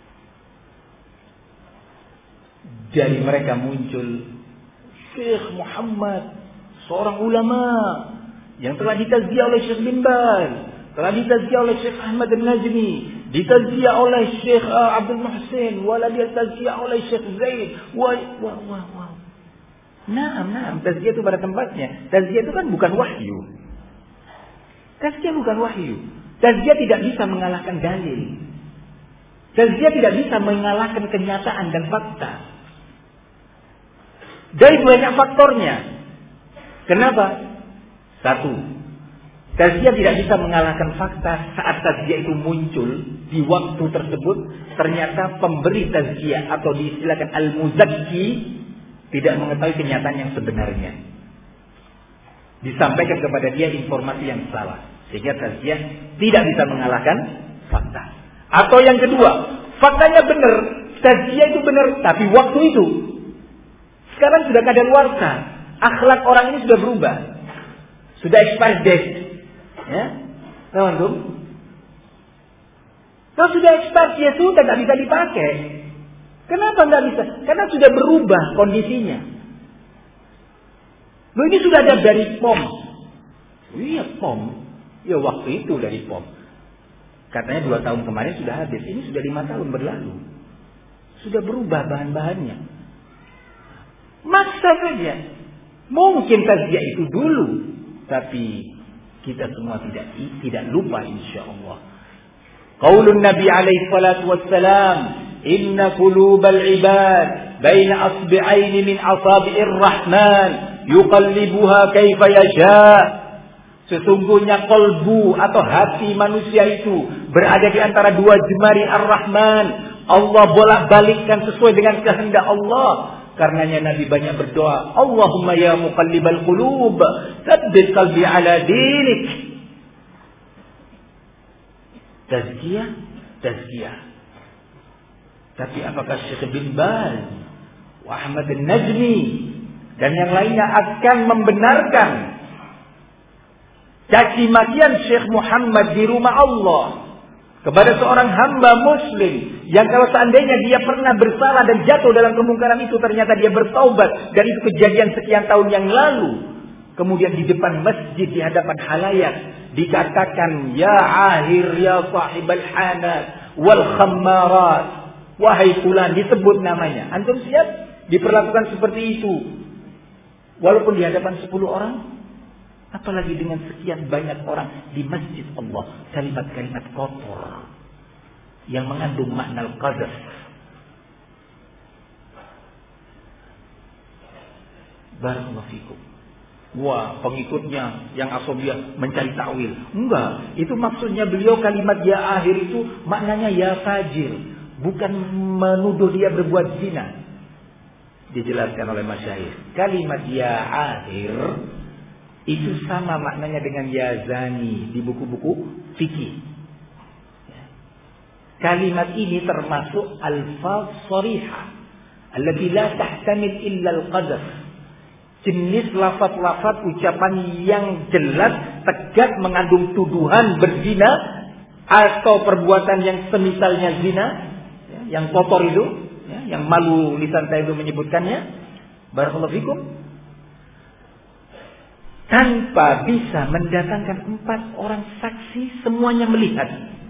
Dari mereka muncul Syekh Muhammad, seorang ulama yang telah ditazkiyah oleh Syekh bin Baz, telah ditazkiyah oleh Syekh Ahmad An-Najmi, ditazkiyah oleh Syekh uh, Abdul Muhsin, wala ditazkiyah oleh Syekh Zaid. Wah, wah, wah, wah. Naam, naam, tazkiyah itu pada tempatnya. Tazkiyah itu kan bukan wahyu. Tazkiyah bukan wahyu. Tazkiyah tidak bisa mengalahkan dalil. Tazkiyah tidak bisa mengalahkan kenyataan dan fakta. Dari banyak faktornya. Kenapa? Satu, tazkiyah tidak bisa mengalahkan fakta. Saat tazkiyah itu muncul di waktu tersebut, ternyata pemberi tazkiyah atau diistilahkan al-muzakki tidak mengetahui kenyataan yang sebenarnya. Disampaikan kepada dia informasi yang salah, sehingga tazkiyah tidak bisa mengalahkan fakta. Atau yang kedua, faktanya benar, tazkiyah itu benar, tapi waktu itu sekarang sudah kadaluarsa, akhlak orang ini sudah berubah, sudah expired date, ya, teman-teman. Kalau sudah expired, ya sudah tidak bisa dipakai. Kenapa nggak bisa? Karena sudah berubah kondisinya. Loh, ini sudah ada dari P O M. Iya, P O M. Ya waktu itu dari P O M. Katanya dua tahun kemarin sudah habis. Ini sudah lima tahun berlalu. Sudah berubah bahan-bahannya. Maksa saja. Mungkin tazkiyah itu dulu, tapi kita semua tidak tidak lupa insyaallah. Qaulun Nabi alaihi salatu wassalam, inna qulubal ibad baina asbi'aini min asabi'ir rahman yuqallibuha kaifa yasha. Sesungguhnya kolbu atau hati manusia itu berada di antara dua jemari Ar-Rahman. Allah bolak-balikkan sesuai dengan kehendak Allah. Karenanya Nabi banyak berdoa, Allahumma ya muqallibal qulub, tsabbit qalbi ala dinik. Tazkiyah, tazkiyah. Tapi apakah Syekh bin Baz, Ahmad An-Najmi dan yang lainnya akan membenarkan caci makian Syekh Muhammad di rumah Allah kepada seorang hamba muslim yang kalau seandainya dia pernah bersalah dan jatuh dalam kemungkaran itu, ternyata dia bertaubat dan itu kejadian sekian tahun yang lalu, kemudian di depan masjid di hadapan halayak dikatakan, ya ahir ya sahibal hanat wal khammarat, wahai fulan, disebut namanya. Antum siap diperlakukan seperti itu walaupun di hadapan sepuluh orang? Apalagi dengan sekian banyak orang di masjid Allah. Kalimat-kalimat kotor yang mengandung makna al-qadar. Barakallahu fikum. Wah, pengikutnya yang asabiyah mencari takwil. Enggak, itu maksudnya beliau kalimat ya akhir itu maknanya ya fajir, bukan menuduh dia berbuat zina. Dijelaskan oleh masyayikh. Kalimat ya akhir Itu sama maknanya dengan yazani di buku-buku fikih. Kalimat ini termasuk alfaz sharihah allati la tahtamil illa al-qadhf. Jenis lafaz-lafaz ucapan yang jelas, tegas, mengandung tuduhan berzina atau perbuatan yang semisalnya zina, ya, yang kotor itu, ya, yang malu lisan saya itu menyebutkannya. Barakallahu fikum. Tanpa bisa mendatangkan empat orang saksi semuanya melihat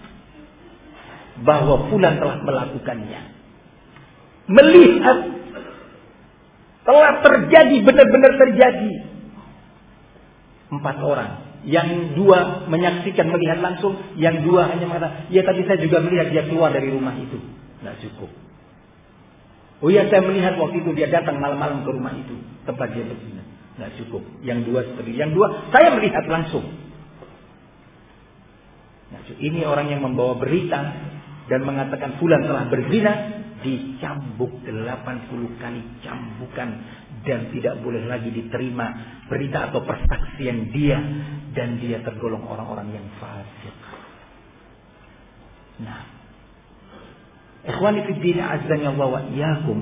bahwa fulan telah melakukannya. Melihat telah terjadi, benar-benar terjadi. Empat orang. Yang dua menyaksikan, melihat langsung. Yang dua hanya mengatakan, ya tadi saya juga melihat dia keluar dari rumah itu. Tidak cukup. Oh ya, saya melihat waktu itu dia datang malam-malam ke rumah itu, tempat dia berzina. Tidak cukup. Yang dua seperti yang dua, saya melihat langsung. Nah, ini orang yang membawa berita dan mengatakan fulan telah berzina, dicambuk delapan puluh kali cambukan dan tidak boleh lagi diterima berita atau persaksian dia, dan dia tergolong orang-orang yang fasik. Nah, ikhwani fi din azza wa iyyakum,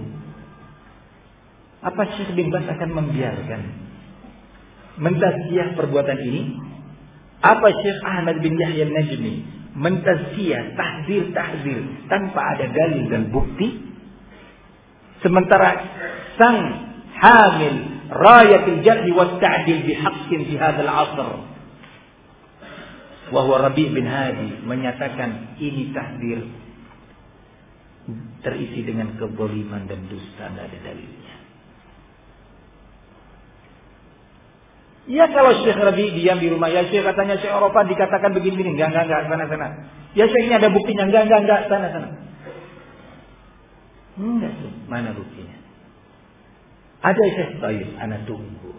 apa Syekh bin Baz akan membiarkan mentazkiyah perbuatan ini? Apa Syekh Ahmad bin Yahya Najmi mentazkiyah, tahzir-tahzir tanpa ada dalil dan bukti? Sementara sang hamil rayatil jarh wa ta'dil bihaqqin fi hadzal 'asr wa huwa Rabi' bin Hadi menyatakan ini tahzir terisi dengan kezaliman dan dusta, tidak ada dalilnya. Ya kalau Syekh Rabi' diam di rumah, ya Syekh katanya Syekh Eropa dikatakan begini-begini, enggak, enggak, enggak, sana, sana. Ya Syekh ini ada buktinya, enggak, enggak, enggak, sana, sana. Enggak, mana buktinya? Ada Syekh, baik, ana tunggu.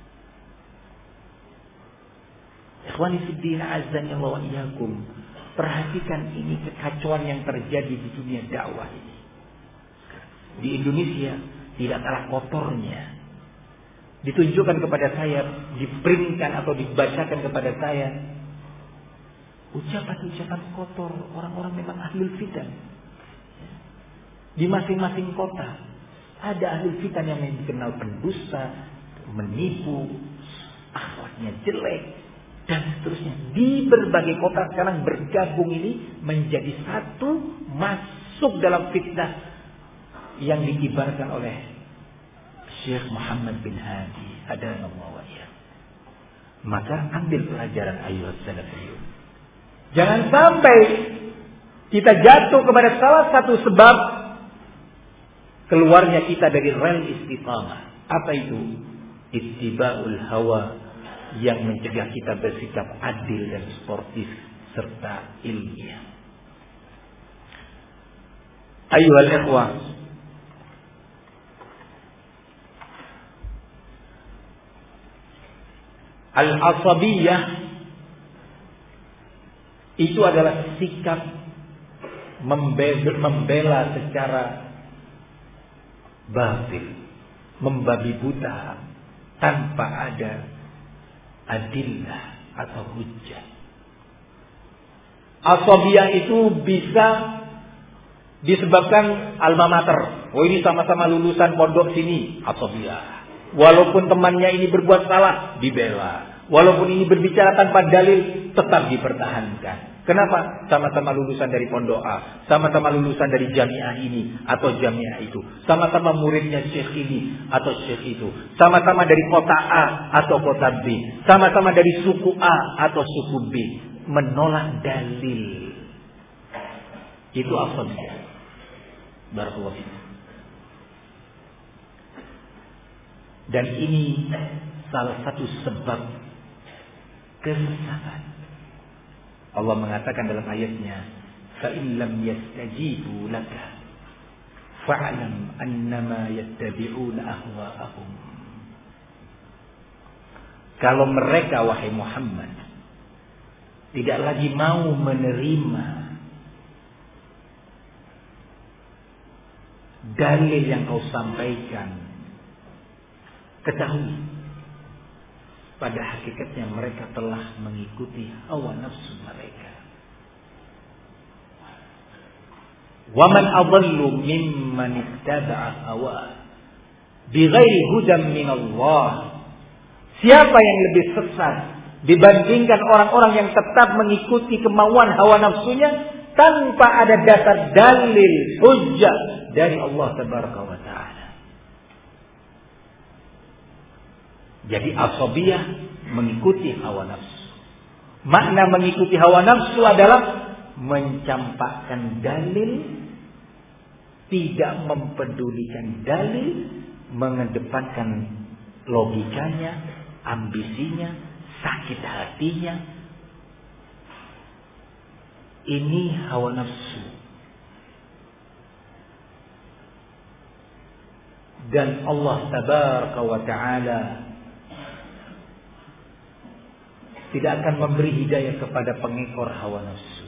Ikhwani fiddin azzani Allah wa iyyakum, perhatikan ini kekacauan yang terjadi di dunia dakwah ini. Di Indonesia tidak kalah kotornya. Ditunjukkan kepada saya, dipringkan atau dibacakan kepada saya ucapan-ucapan kotor orang-orang memang ahlul fitan. Di masing-masing kota ada ahlul fitan yang dikenal pendusta, menipu, akhlaknya jelek, dan seterusnya. Di berbagai kota sekarang bergabung ini menjadi satu, masuk dalam fitnah yang dikibarkan oleh Syekh Muhammad bin Hadi hadanallahu wa iyyakum. Maka ambil pelajaran ayuhat salafiyun. Jangan sampai kita jatuh kepada salah satu sebab keluarnya kita dari rel istiqamah. Apa itu? Ittiba'ul hawa yang mencegah kita bersikap adil dan sportif serta ilmiah. Ayuhal ikhwah, al-asabiyah itu adalah sikap membela, membela secara batil, membabi buta tanpa ada adillah atau hujjah. Asabiyah itu bisa disebabkan alma mater. Oh ini sama-sama lulusan pondok sini, asabiyah. Walaupun temannya ini berbuat salah, dibela. Walaupun ini berbicara tanpa dalil, tetap dipertahankan. Kenapa? Sama-sama lulusan dari pondok A, sama-sama lulusan dari jamiah ini atau jamiah itu, sama-sama muridnya syekh ini atau syekh itu, sama-sama dari kota A atau kota B, sama-sama dari suku A atau suku B. Menolak dalil. Itu asabiyah. Barakallahu fiik. Dan ini salah satu sebab kesesatan. Allah mengatakan dalam ayatnya, "Fa in lam yastajibu laka fa'lam annama yattabi'una ahwa'ahum." Kalau mereka wahai Muhammad tidak lagi mau menerima dalil yang kau sampaikan, ketahui pada hakikatnya mereka telah mengikuti hawa nafsu mereka. Wa man adallu mimman ittaba'a hawa bighairi hudan min Allah. Siapa yang lebih sesat dibandingkan orang-orang yang tetap mengikuti kemauan hawa nafsunya tanpa ada dasar dalil hujjah dari Allah tabaraka wa taala. Jadi asabiyah mengikuti hawa nafsu. Makna mengikuti hawa nafsu adalah mencampakkan dalil, tidak mempedulikan dalil, mengedepankan logikanya, ambisinya, sakit hatinya. Ini hawa nafsu. Dan Allah tabaraka wa ta'ala tidak akan memberi hidayah kepada pengekor hawa nafsu.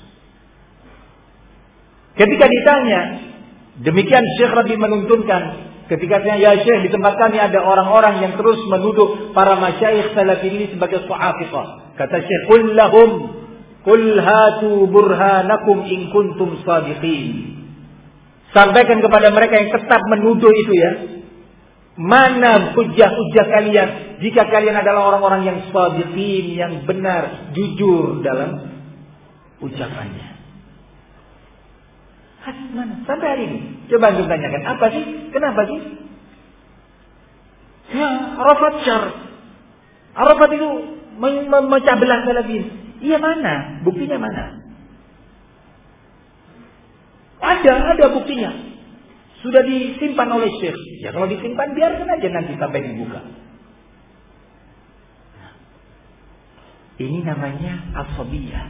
Ketika ditanya, demikian Syekh Rabi menuntunkan, ketika ditanya, ya Syekh, di tempat kami ada orang-orang yang terus menuduh para masyayikh salafin ini sebagai su'afiqah. Kata Syekh, qul lahum qul hatu burhanakum in kuntum shadiqin. Sampaikan kepada mereka yang tetap menuduh itu ya, mana hujah-hujah kalian jika kalian adalah orang-orang yang shadiqin, yang benar, jujur dalam ucapannya. Mana? Sampai hari ini coba antum tanyakan, apa sih? Kenapa sih? Ya, Arafat syar. Arafat itu memecah belah salafin. Iya, mana? Buktinya mana? Ada, ada buktinya. Sudah disimpan oleh Syekh. Ya kalau disimpan biarkan aja nanti sampai dibuka. Ini namanya asabiyah.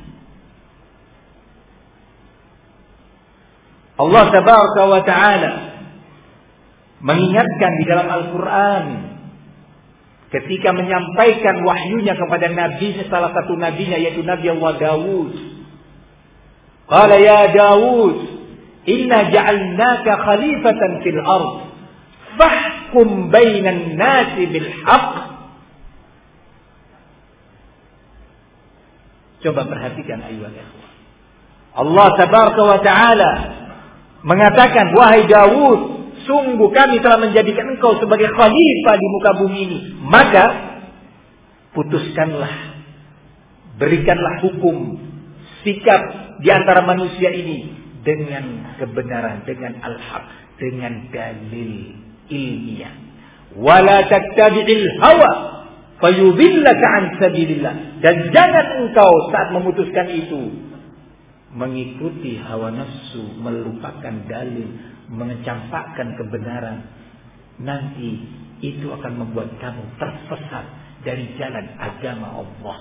Allah tabaraka wa ta'ala mengingatkan di dalam Al-Quran ketika menyampaikan wahyunya kepada Nabi, salah satu nabinya yaitu Nabi Allah Dawud. Qala ya Dawud, inna ja'alnaka khalifatan fil ard fahkum bainan nasi bil haqq. Coba perhatikan ayuhal ikhwah. Allah tabaraka wa ta'ala mengatakan, wahai Dawud, sungguh kami telah menjadikan engkau sebagai khalifah di muka bumi ini. Maka putuskanlah, berikanlah hukum, sikap di antara manusia ini dengan kebenaran, dengan al-haq, dengan dalil ilmiah. Wala tattabi'il hawa fayudillaka an sabilillah. Dan jangan engkau saat memutuskan itu mengikuti hawa nafsu, melupakan dalil, mengecampakkan kebenaran. Nanti itu akan membuat kamu tersesat dari jalan agama Allah.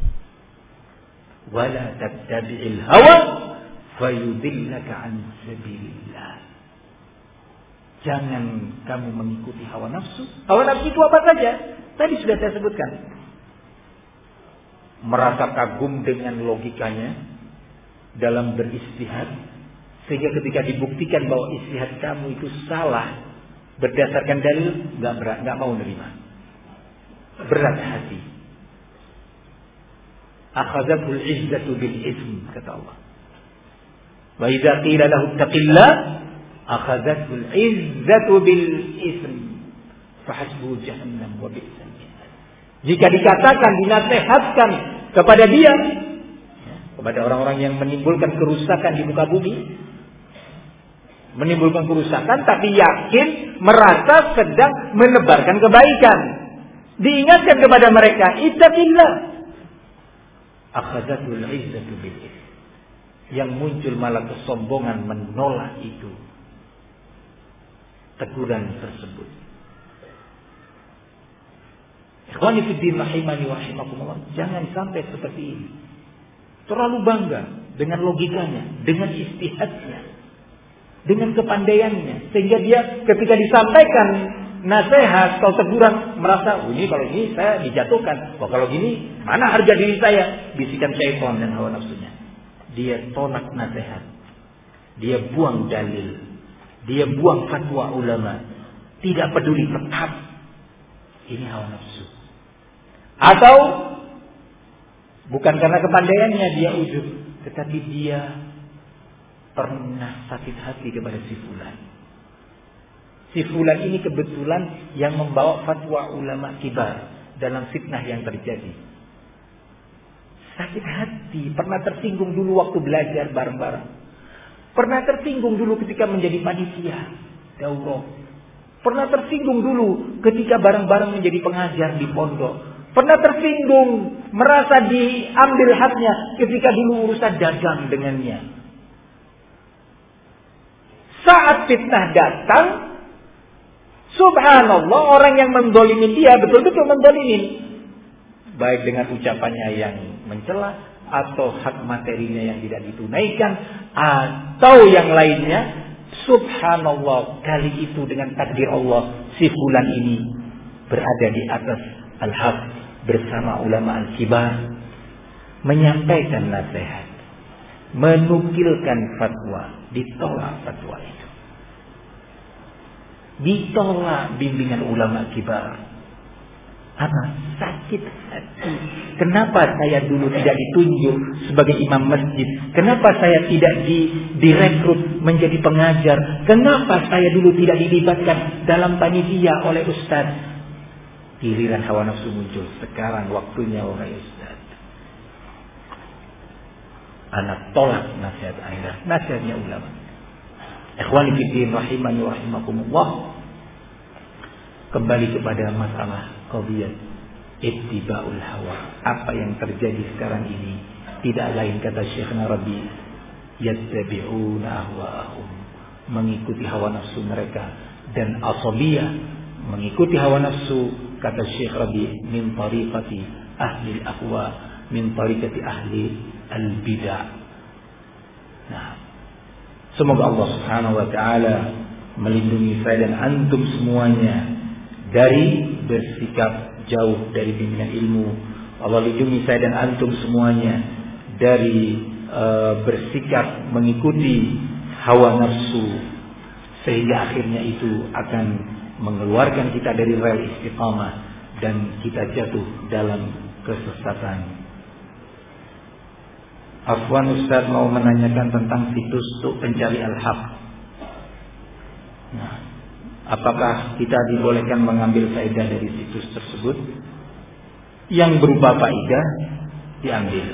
Wala tattabi'il hawa fayudillaka an sabilillah. Jangan kamu mengikuti hawa nafsu. Hawa nafsu itu apa saja? Tadi sudah saya sebutkan. Merasa kagum dengan logikanya dalam beristihad, sehingga ketika dibuktikan bahwa istihad kamu itu salah berdasarkan dalil, nggak berat, nggak mau nerima, berat hati. Akhadhatul izzatu bil ism, kata Allah. Wa idza qila lahu ittaqillah akhadhatul izzatu bil ism fahasbuhu jahannam wa bi'sal mihad. Jika dikatakan, dinasihatkan kepada dia, kepada orang-orang yang menimbulkan kerusakan di muka bumi, menimbulkan kerusakan tapi yakin merasa sedang menebarkan kebaikan, diingatkan kepada mereka, ittaqillah, akhadhatul izzatu bil ism. Yang muncul malah kesombongan menolak itu, teguran tersebut. Ikhwani fi din rahimani wa rahimakumullah, jangan sampai seperti ini. Terlalu bangga dengan logikanya, dengan istihadnya, dengan kepandaiannya, sehingga dia ketika disampaikan nasihat atau teguran merasa, oh, ini kalau ini saya dijatuhkan, oh, kalau gini mana harga diri saya? Bisikan syaitan dan hawa nafsunya. Dia tolak nasihat, dia buang dalil, dia buang fatwa ulama, tidak peduli, tetap ini hawa nafsu. Atau bukan karena kepandaiannya dia ujub, tetapi dia pernah sakit hati kepada si fulan. Si fulan ini kebetulan yang membawa fatwa ulama kibar dalam fitnah yang terjadi. Sakit hati, pernah tersinggung dulu waktu belajar bareng-bareng. Pernah tersinggung dulu ketika menjadi panitia daurah. Pernah tersinggung dulu ketika bareng-bareng menjadi pengajar di pondok. Pernah tersinggung, merasa diambil haknya ketika dulu urusan dagang dengannya. Saat fitnah datang, subhanallah, orang yang mendolimi dia betul-betul mendolimi. Baik dengan ucapannya yang mencela, atau hak materinya yang tidak ditunaikan, atau yang lainnya. Subhanallah, kali itu dengan takdir Allah, si fulan ini berada di atas al-haq bersama ulama al-kibar, menyampaikan nasihat, menukilkan fatwa, ditolak fatwa itu. Ditolak bimbingan ulama kibar. Apa? Sakit hati. Kenapa saya dulu tidak ditunjuk sebagai imam masjid? Kenapa saya tidak di, direkrut menjadi pengajar? Kenapa saya dulu tidak dilibatkan dalam panitia oleh ustaz? Giliran hawa nafsu muncul. Sekarang waktunya wahai ustaz. Anak tolak nasihat Anda, nasihatnya ulama. Ikhwani fiddin rahimani wa rahimakumullah. Kembali kepada masalah qadhiyah ittiba'ul hawa. Apa yang terjadi sekarang ini tidak lain kata Syekhna Rabi, yattabi'una ahwa'ahum, mengikuti hawa nafsu mereka, dan asabiyah, mengikuti hawa nafsu kata Syekh Rabi min tariqati ahli al-ahwa, min tariqati ahli al-bid'ah. Nah, semoga Allah Subhanahu wa taala melindungi saya dan antum semuanya dari bersikap jauh dari bimbingan ilmu. Allah lindungi saya dan antum semuanya dari uh, bersikap mengikuti hawa nafsu, sehingga akhirnya itu akan mengeluarkan kita dari rel istiqamah dan kita jatuh dalam kesesatan. Afwan, Ustaz mau menanyakan tentang situs untuk pencari al-haq. Nah, apakah kita dibolehkan mengambil faedah dari situs tersebut? Yang berupa faedah diambil.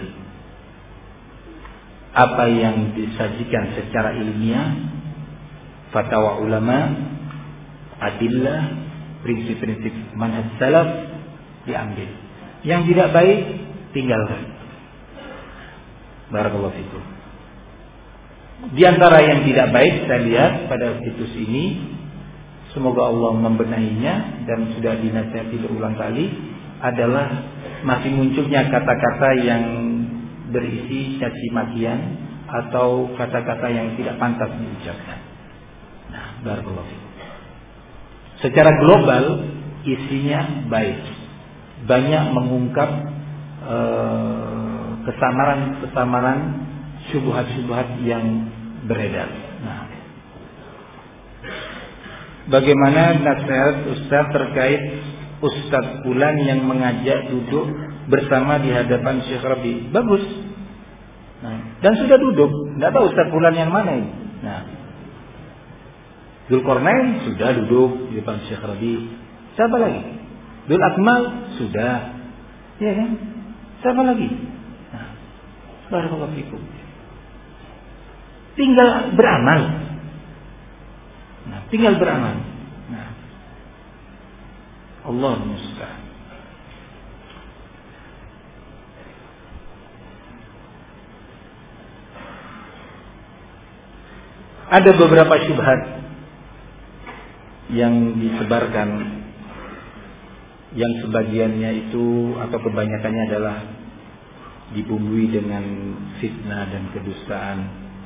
Apa yang disajikan secara ilmiah, fatwa ulama, adillah, prinsip-prinsip manhaj salaf diambil. Yang tidak baik tinggalkan. Barakallahu fikum. Di antara yang tidak baik saya lihat pada situs ini, semoga Allah membenahinya dan sudah dinasihati berulang kali, adalah masih munculnya kata-kata yang berisi caci makian atau kata-kata yang tidak pantas diucapkan. Nah, barakallahu fikum. Secara global isinya baik, banyak mengungkap uh, kesamaran-kesamaran, syubhat-syubhat yang beredar. Nah, bagaimana nasihat Ustaz terkait Ustaz Fulan yang mengajak duduk bersama di hadapan Syekh Rabi? Bagus. Nah, dan sudah duduk, tidak tahu Ustaz Fulan yang mana ini. Nah, Dzulqarnain sudah duduk di depan Syekh Rabi. Siapa lagi? Dzul Akmal sudah, ya kan? Siapa lagi? Nah, barakallahu fikum. Tinggal beramal. Nah, tinggal beramal. Nah, Allah musta'an. Ada beberapa syubhat yang disebarkan, yang sebagiannya itu atau kebanyakannya adalah dibumbui dengan fitnah dan kedustaan.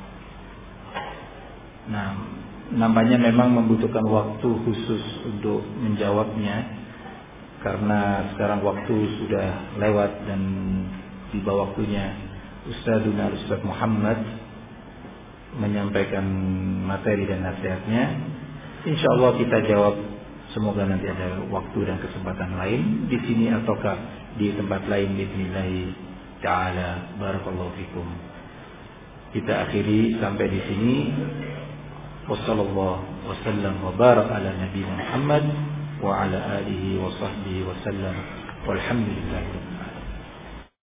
Nah, nampaknya memang membutuhkan waktu khusus untuk menjawabnya, karena sekarang waktu sudah lewat dan tiba waktunya Ustadzuna Ustadz Muhammad menyampaikan materi dan nasihatnya. Insya Allah kita jawab, semoga nanti ada waktu dan kesempatan lain di sini ataukah di tempat lain bismillah taala. Barakallahu fikum. Kita akhiri sampai di sini. Wassallallahu wasallam wa barak ala nabiyina Muhammad wa ala alihi wa sahbihi wasallam. Walhamdulillah.